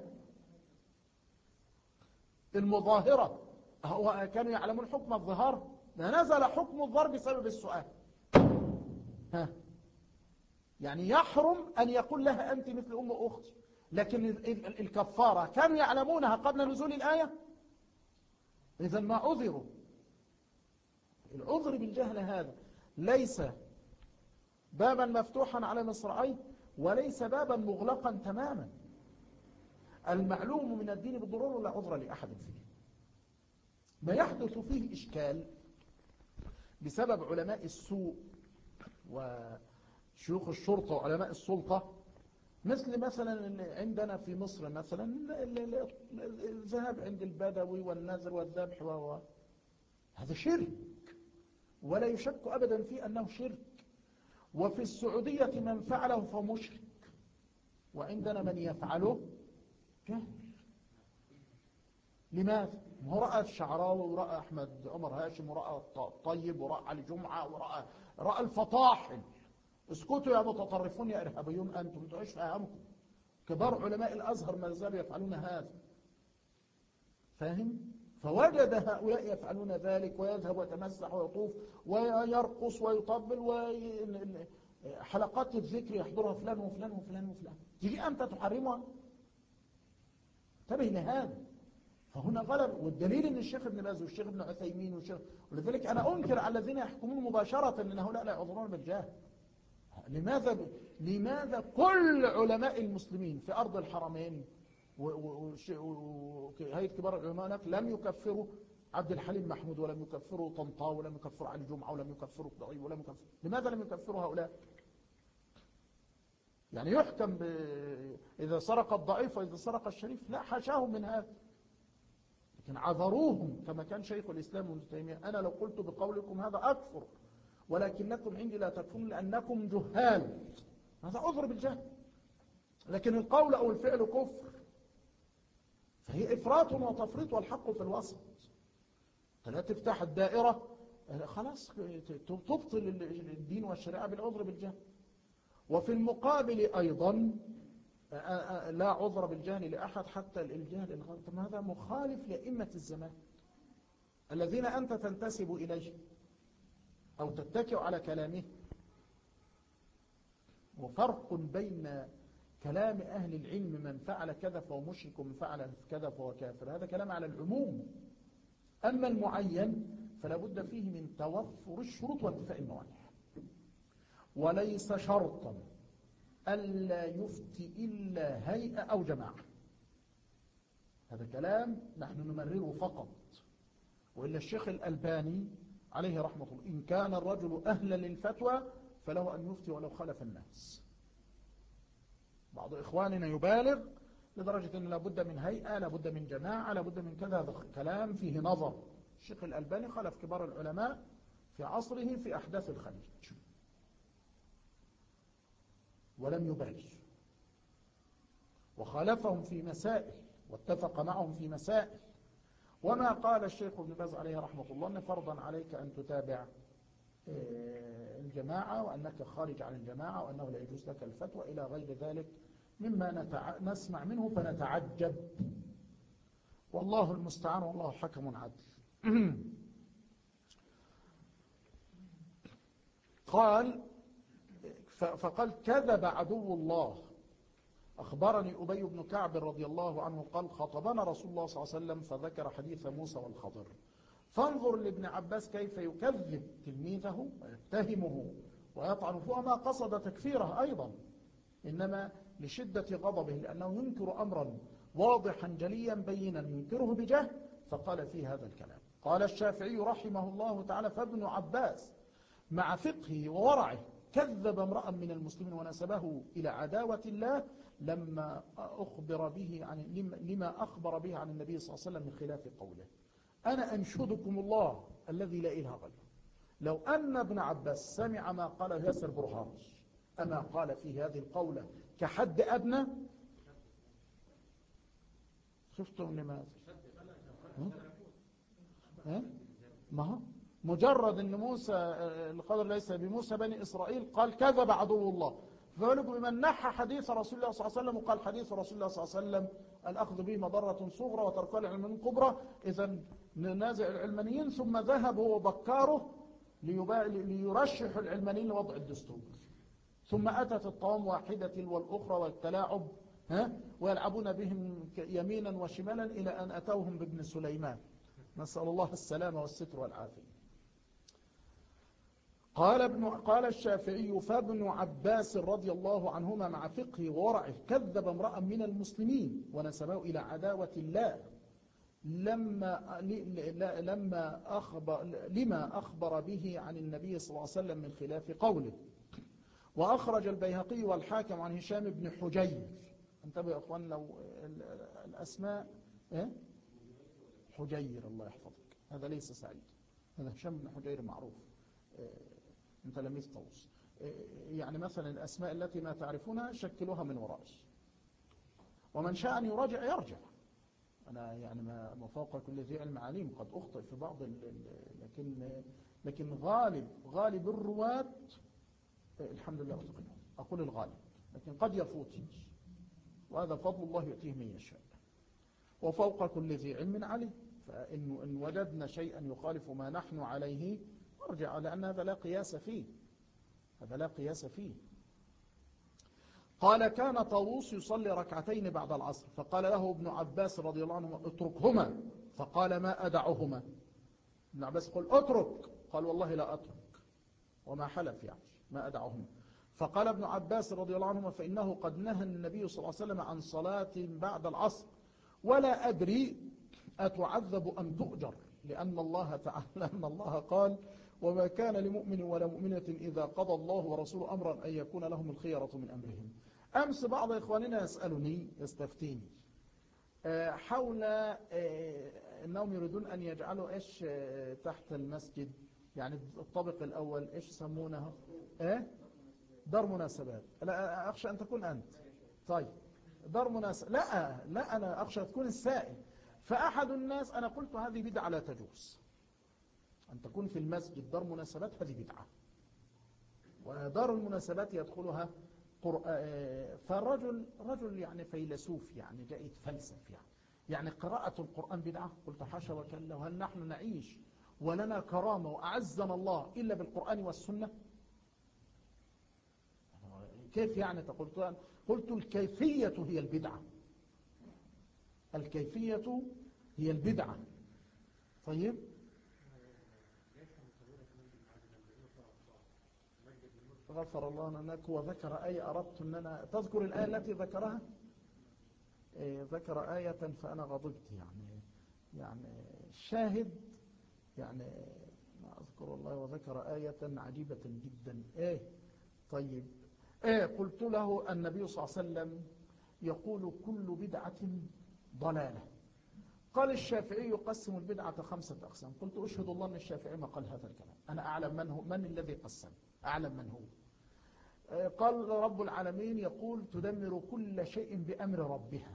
المظاهرة هو كانوا يعلمون حكم الظهار، نزل حكم الظهار بسبب السؤال. ها؟ يعني يحرم أن يقول لها أنت مثل أم أختي، لكن الكفارة كانوا يعلمونها قبل نزول الآية، إذا ما عذروا. العذر بالجهل هذا ليس بابا مفتوحا على مصراعيه، وليس بابا مغلقا تماما. المعلوم من الدين بالضرورة لا عذر لأحد فيه. ما يحدث فيه إشكال بسبب علماء السوء وشيوخ الشرطة وعلماء السلطة، مثلا عندنا في مصر مثلا الذهاب عند البدوي والنذر والذبح هذا شرك، ولا يشك أبدا في أنه شرك. وفي السعودية من فعله فمشرك، وعندنا من يفعله جهل. لماذا؟ هو رأى الشعراوي ورأى أحمد عمر هاشم ورأى الطيب ورأى علي جمعة ورأى الفطاحل. اسكتوا يا متطرفون يا إرهابيون، أنتم تعيش فهمكم. كبار علماء الأزهر ما زالوا يفعلون هذا، فاهم؟ فوجد هؤلاء يفعلون ذلك، ويذهب ويتمسح ويطوف ويرقص ويطبل، وحلقات الذكر يحضرها فلان وفلان وفلان وفلان، تيجي أنت تحرمها؟ انتبه لهذا. فهنا غلب، والدليل ان الشيخ ابن باز والشيخ ابن عثيمين ولذلك انا انكر على الذين يحكمون مباشرة ان هؤلاء لا يعذرون بالجهل. لماذا كل علماء المسلمين في ارض الحرمين وهيئة كبار العلماء هناك لم يكفروا عبد الحليم محمود، ولم يكفروا طنطاوي، ولم يكفروا علي جمعة، ولم يكفروا الضعيف، ولم يكفروا؟ لماذا لم يكفروا هؤلاء؟ يعني يحكم إذا سرق الضعيف وإذا سرق الشريف؟ لا، حاشاهم من هذا. لكن عذروهم كما كان شيخ الإسلام ابن تيمية: أنا لو قلت بقولكم هذا أكفر، ولكنكم عندي لا تكفرون لأنكم جهال. هذا عذر بالجهل، لكن القول أو الفعل كفر، فهي إفراط وتفريط، والحق في الوسط. فلا تفتح الدائرة خلاص تبطل الدين والشريعة بالعذر بالجهل. وفي المقابل أيضا لا عذر بالجهل لأحد حتى الجهل الغلط. هذا مخالف لأئمة الزمان الذين أنت تنتسب إليه أو تتكئ على كلامه. وفرق بين كلام أهل العلم من فعل كذا فهو مشرك ومن فعل كذا فهو كافر، هذا كلام على العموم. أما المعين فلا بد فيه من توفر الشروط وانتفاء الموانع. وليس شرطا ألا يفتي إلا هيئة أو جماعة. هذا كلام نحن نمرره فقط. وإلا الشيخ الألباني عليه رحمة الله إن كان الرجل أهلا للفتوى فله أن يفتي ولو خالف الناس. بعض إخواننا يبالغ لدرجة أن لابد من هيئة، لابد من جماعة، لابد من كذا. هذا كلام فيه نظر. الشيخ الألباني خالف كبار العلماء في عصره في أحداث الخليج ولم يبالغ، وخالفهم في مسائل واتفق معهم في مسائل. وما قال الشيخ ابن باز عليه رحمة الله أن فرضا عليك أن تتابع الجماعة وأنك خارج عن الجماعة وأنه لا يجوز لك الفتوى إلى غير ذلك مما نسمع منه فنتعجب. والله المستعان والله حكم عدل. فقال كذب عدو الله. أخبرني أبي بن كعب رضي الله عنه قال خطبنا رسول الله صلى الله عليه وسلم فذكر حديث موسى والخضر. فانظر لابن عباس كيف يكذب تلميذه ويتهمه ويطعن فيه، وما قصد تكفيره أيضا، إنما لشدة غضبه لأنه ينكر أمرا واضحا جليا بينا ينكره بجهل فقال فيه هذا الكلام. قال الشافعي رحمه الله تعالى فابن عباس مع فقهه وورعه كذب امرأ من المسلمين ونسبه إلى عداوة الله لما أخبر به عن النبي صلى الله عليه وسلم من خلاف قوله. أنا أنشدكم الله الذي لا إله غيره لو أن ابن عباس سمع ما قال ياسر برهامش أما قال في هذه القولة كحد أدنى. شفتم لماذا؟ ما هو مجرد أن موسى القدر ليس بموسى بني إسرائيل قال كذب عدو الله، فذلك بمن نحى حديث رسول الله صلى الله عليه وسلم وقال حديث رسول الله صلى الله عليه وسلم الأخذ به مضرة صغرى وترك العلمانيين كبرى. إذا ننازع العلمانيين ثم ذهب هو بكاره ليرشح العلمانيين لوضع الدستور، ثم أتت الطوام واحدة والأخرى والتلاعب ويلعبون بهم يمينا وشمالا إلى أن أتوهم بابن سليمان، نسأل الله السلامة والستر والعافية. قال الشافعي فابن عباس رضي الله عنهما مع فقهه وورعه كذب امرأ من المسلمين ونسبه إلى عداوة الله لما أخبر به عن النبي صلى الله عليه وسلم من خلاف قوله. وأخرج البيهقي والحاكم عن هشام بن حجير. انتبهوا يا أخوان لو الأسماء حجير الله يحفظك، هذا ليس سعيد، هذا هشام بن حجير معروف من تلاميذ طوس. يعني مثلا الأسماء التي ما تعرفونها شكلوها من ورائي، ومن شاء أن يراجع يرجع. أنا يعني ما فوق كل ذي علم عليم، قد أخطئ في بعض لكن غالب الرواة الحمد لله أتقنهم، أقول الغالب، لكن قد يفوتني، وهذا فضل الله يؤتيه من يشاء، وفوق كل ذي علم عليم. فإن وجدنا شيئا يخالف ما نحن عليه نرجع، لأن هذا لا قياس فيه، هذا لا قياس فيه. قال كان طاووس يصلي ركعتين بعد العصر فقال له ابن عباس رضي الله عنه اتركهما، فقال ما أدعهما. ابن عباس قال اترك، قال والله لا أترك، وما حلف يعني ما أدعهما. فقال ابن عباس رضي الله عنهما فإنه قد نهى النبي صلى الله عليه وسلم عن صلاة بعد العصر ولا أدري أتعذب أم تؤجر، لأن الله قال وما كان لمؤمن ولا مؤمنة إذا قضى الله ورسوله أمرا أن يكون لهم الخيرة من أمرهم. أمس بعض إخواننا يستفتيني حول أنهم يريدون أن يجعلوا إيش تحت المسجد، يعني الطابق الأول إيش يسمونه دار مناسبات. لا أخشى أن تكون أنت طيب دار مناسبات، لا أنا أخشى تكون السائل. فأحد الناس أنا قلت هذه بدعة لا تجوز، أن تكون في المسجد دار مناسبات هذه بدعة، ودار المناسبات يدخلها فالرجل يعني فيلسوف، يعني جاي يتفلسف، يعني قراءة القرآن بدعة. قلت حاشا وكلا، وهل نحن نعيش ولنا كرامة وأعزنا الله إلا بالقرآن والسنة؟ كيف يعني؟ قلت الكيفية هي البدعة، الكيفية هي البدعة. طيب، غفر الله لك. وذكر آية أردت أن أنا تذكر الآية التي ذكرها، ذكر آية فأنا غضبت، يعني الشاهد، يعني ما أذكر الله. وذكر آية عجيبة جدا. طيب، قلت له النبي صلى الله عليه وسلم يقول كل بدعة ضلالة. قال الشافعي يقسم البدعة 5 أقسام. قلت أشهد الله أن الشافعي ما قال هذا الكلام، أنا أعلم من الذي قسم، أعلم من هو. قال رب العالمين يقول تدمر كل شيء بأمر ربها.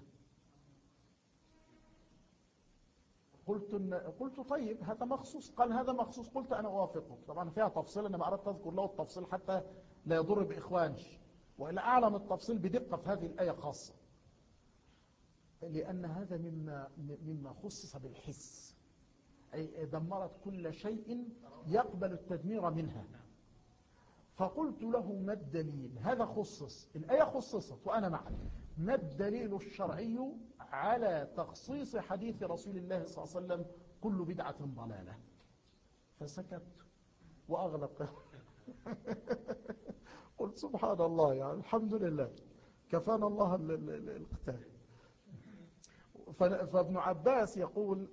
قلت طيب هذا مخصوص. قال هذا مخصوص. قلت أنا أوافقه. طبعا فيها تفصيل، أنا ما أردت أذكر له التفصيل حتى لا يضر بإخواني، وإلا أعلم التفصيل بدقة في هذه الآية خاصة، لأن هذا مما خصص بالحس، أي دمرت كل شيء يقبل التدمير منها. فقلت له ما الدليل؟ هذا خصص، الآية خصصت وأنا معك، ما الدليل الشرعي على تخصيص حديث رسول الله صلى الله عليه وسلم كل بدعة ضلالة؟ فسكت وأغلق. قلت سبحان الله، يعني الحمد لله كفانا الله القتال. فابن عباس يقول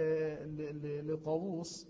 لطاووس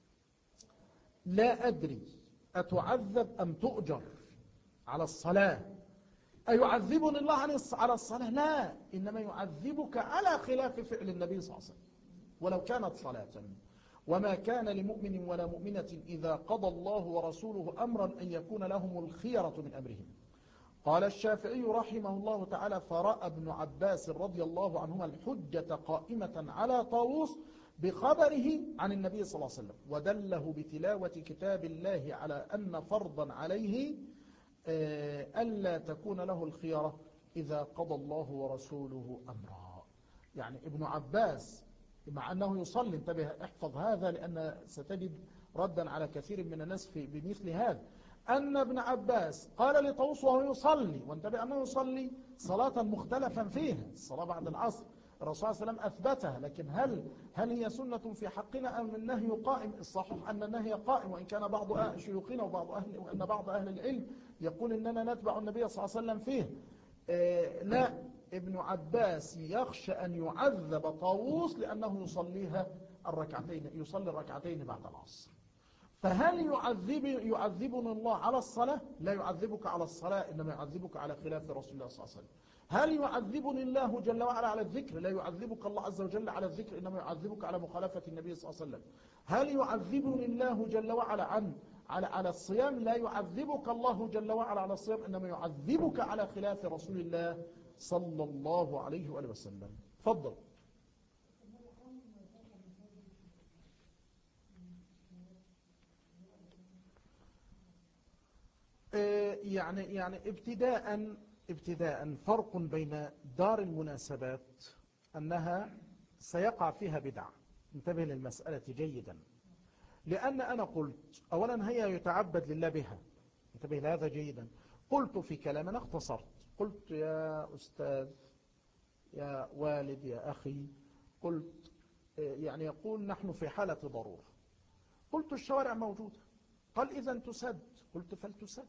لا أدري أتعذب أم تؤجر على الصلاة؟ أيعذبني الله على الصلاة؟ لا، إنما يعذبك على خلاف فعل النبي صلى الله عليه وسلم ولو كانت صلاة. وما كان لمؤمن ولا مؤمنة إذا قضى الله ورسوله أمرا أن يكون لهم الخيرة من أمرهم. قال الشافعي رحمه الله تعالى فرأى ابن عباس رضي الله عنهما الحجة قائمة على طاووس بخبره عن النبي صلى الله عليه وسلم، ودله بتلاوة كتاب الله على أن فرضا عليه ألا تكون له الخيرة إذا قضى الله ورسوله أمرا. يعني ابن عباس مع أنه يصلي، انتبه احفظ هذا لأن ستجد ردا على كثير من الناس بمثل هذا، أن ابن عباس قال لطاووس وهو يصلي، وانتبه أنه يصلي صلاة مختلفا فيها، الصلاة بعد العصر الرسول صلى الله عليه وسلم أثبتها، لكن هل هي سنة في حقنا أم النهي قائم؟ الصحيح أن النهي قائم، وإن كان بعض شيوخنا وأن بعض أهل العلم يقول إننا نتبع النبي صلى الله عليه وسلم فيه. لا، ابن عباس يخشى أن يعذب طاووس لأنه يصلي الركعتين بعد العصر. فهل يعذبنا الله على الصلاة؟ لا يعذبك على الصلاة، إنما يعذبك على خلاف رسول الله صلى الله عليه وسلم. هل يعذبني الله جل وعلا على الذكر؟ لا يعذبك الله عز وجل على الذكر، إنما يعذبك على مخالفة النبي صلى الله عليه وسلم. هل يعذبني الله جل وعلا على الصيام؟ لا يعذبك الله جل وعلا على الصيام، إنما يعذبك على خلاف رسول الله صلى الله عليه وآله وسلم. تفضل. يعني ابتداء فرق بين دار المناسبات أنها سيقع فيها بدع. انتبه للمسألة جيدا، لأن أنا قلت أولا هي يتعبد لله بها، انتبه لهذا جيدا. قلت في كلام أنا اختصرت، قلت يا أستاذ يا والد يا أخي، قلت يعني يقول نحن في حالة ضرورة. قلت الشوارع موجودة، قال إذا تسد. قلت فلتسد.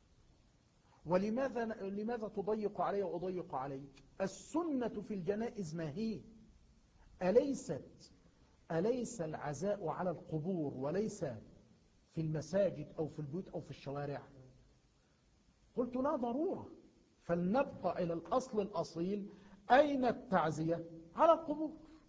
لماذا تضيق علي وأضيق عليك؟ السنة في الجنائز ما هي؟ أليس العزاء على القبور وليس في المساجد أو في البيوت أو في الشوارع؟ قلت لا ضرورة، فلنبقى إلى الأصل الأصيل، أين التعزية؟ على القبور.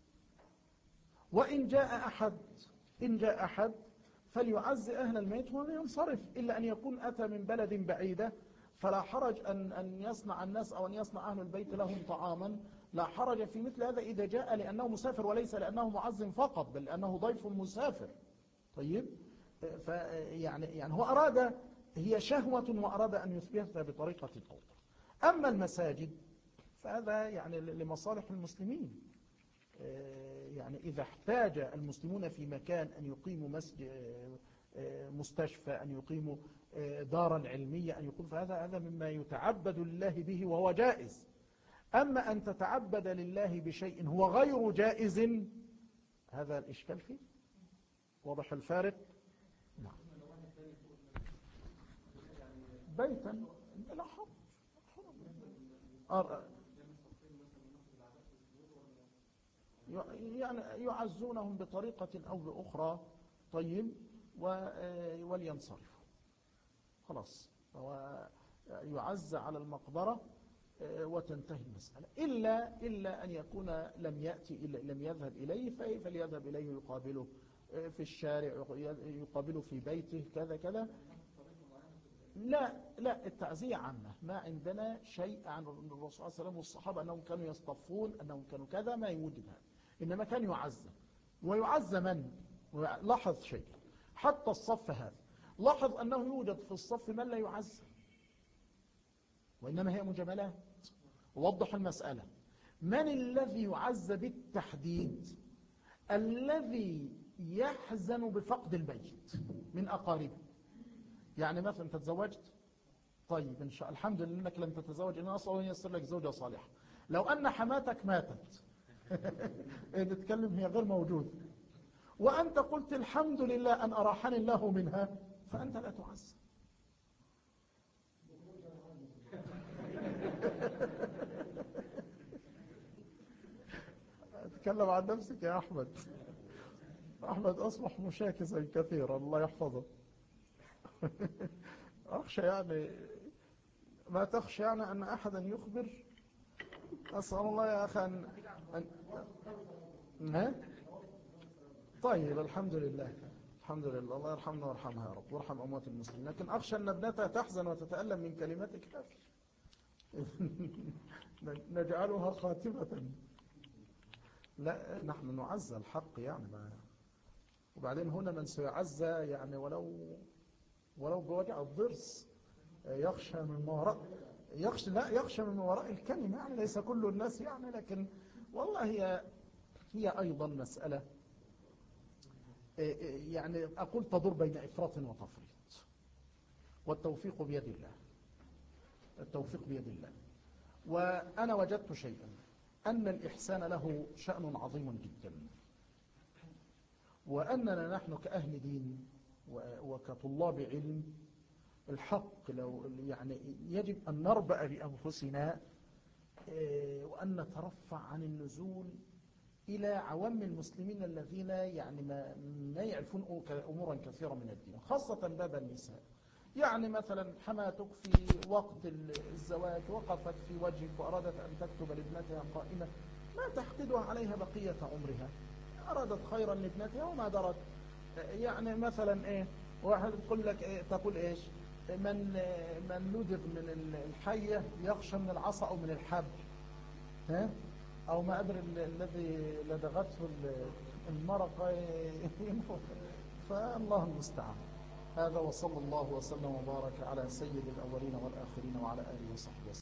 وإن جاء أحد فليعزي أهل الميت وينصرف، إلا أن يكون أتى من بلد بعيدة، فلا حرج أن يصنع الناس أو أن يصنع أهل البيت لهم طعاما، لا حرج في مثل هذا إذا جاء لأنه مسافر وليس لأنه معزم فقط، بل لأنه ضيف مسافر. طيب، يعني هو أراد، هي شهوة وأراد أن يثبتها بطريقة أخرى. أما المساجد فهذا يعني لمصالح المسلمين. يعني إذا احتاج المسلمون في مكان أن يقيموا مسجد، مستشفى، أن يقيموا دارا علمية، أن يقيموا، فهذا مما يتعبد لله به وهو جائز. أما أن تتعبد لله بشيء هو غير جائز، هذا الإشكال فيه. واضح الفارق؟ نعم. بيتا لا حرج. يعني يعزونهم بطريقة أو بأخرى. طيب، ولينصرفوا خلاص، يعز على المقبرة وتنتهي المسألة، إلا أن يكون لم يذهب إليه، فليذهب إليه يقابله في الشارع، يقابله في بيته، كذا كذا. لا، التعزية عامة. ما عندنا شيء عن الرسول صلى الله عليه وسلم والصحابة أنهم كانوا يصطفون، أنهم كانوا كذا، ما يوجد هذا. إنما كان يعزى. ويعزى من؟ لاحظ شيء، حتى الصف هذا، لاحظ أنه يوجد في الصف من لا يعزى، وإنما هي مجاملات. ووضح المسألة. من الذي يعزى بالتحديد؟ الذي يحزن بفقد الميت من أقاربه. يعني مثلا أنت تزوجت، طيب إن شاء الحمد لله أنك لم تتزوج، إن أصلا يصير لك زوجة صالحة. لو أن حماتك ماتت نتكلم، هي غير موجودة، وأنت قلت الحمد لله أن أراحني الله منها، فأنت لا تعز. اتكلم عن نفسك يا أحمد. أحمد أصبح مشاكسا كثيرا، الله يحفظه. أخشى يعني، ما تخشى يعني أن أحدا يخبر؟ أسأل الله يا أخي أن... طيب، الحمد لله، الحمد لله، الله يرحمنا ويرحمها يا رب، وارحم أموات المسلمين. لكن أخشى أن ابنتها تحزن وتتألم من كلماتك هذه. نجعلها خاتمة. لا، نحن نعزى الحق يعني وبعدين هنا من سيعزى يعني ولو بوجع الضرس، يخشى من وراء، يخشى من وراء الكلمة، يعني ليس كل الناس يعني، لكن والله هي أيضا مسألة يعني أقول تدور بين إفراط وتفريط، والتوفيق بيد الله. التوفيق بيد الله. وأنا وجدت شيئا، أن الإحسان له شأن عظيم جدا، وأننا نحن كأهل دين وكطلاب علم الحق، لو يعني يجب أن نربأ بأنفسنا، وأن نترفع عن النزول إلى عوام المسلمين الذين يعني ما يعرفون أمورا كثيرة من الدين، خاصة باب النساء. يعني مثلا حماتك في وقت الزواج وقفت في وجهك وأرادت أن تكتب لابنتها قائمة، ما تحقدها عليها بقية عمرها، أرادت خيرا لابنتها وما درت. يعني مثلا إيه، واحد يقول لك إيه، تقول إيش، من لدغ من الحية يخشى من العصا أو من الحبل، ها؟ أو ما أدري الذي لدغته المرقة. فالله المستعان. هذا، وصلى الله وسلم وبارك على سيد الأولين والآخرين وعلى آله وصحبه وسلم.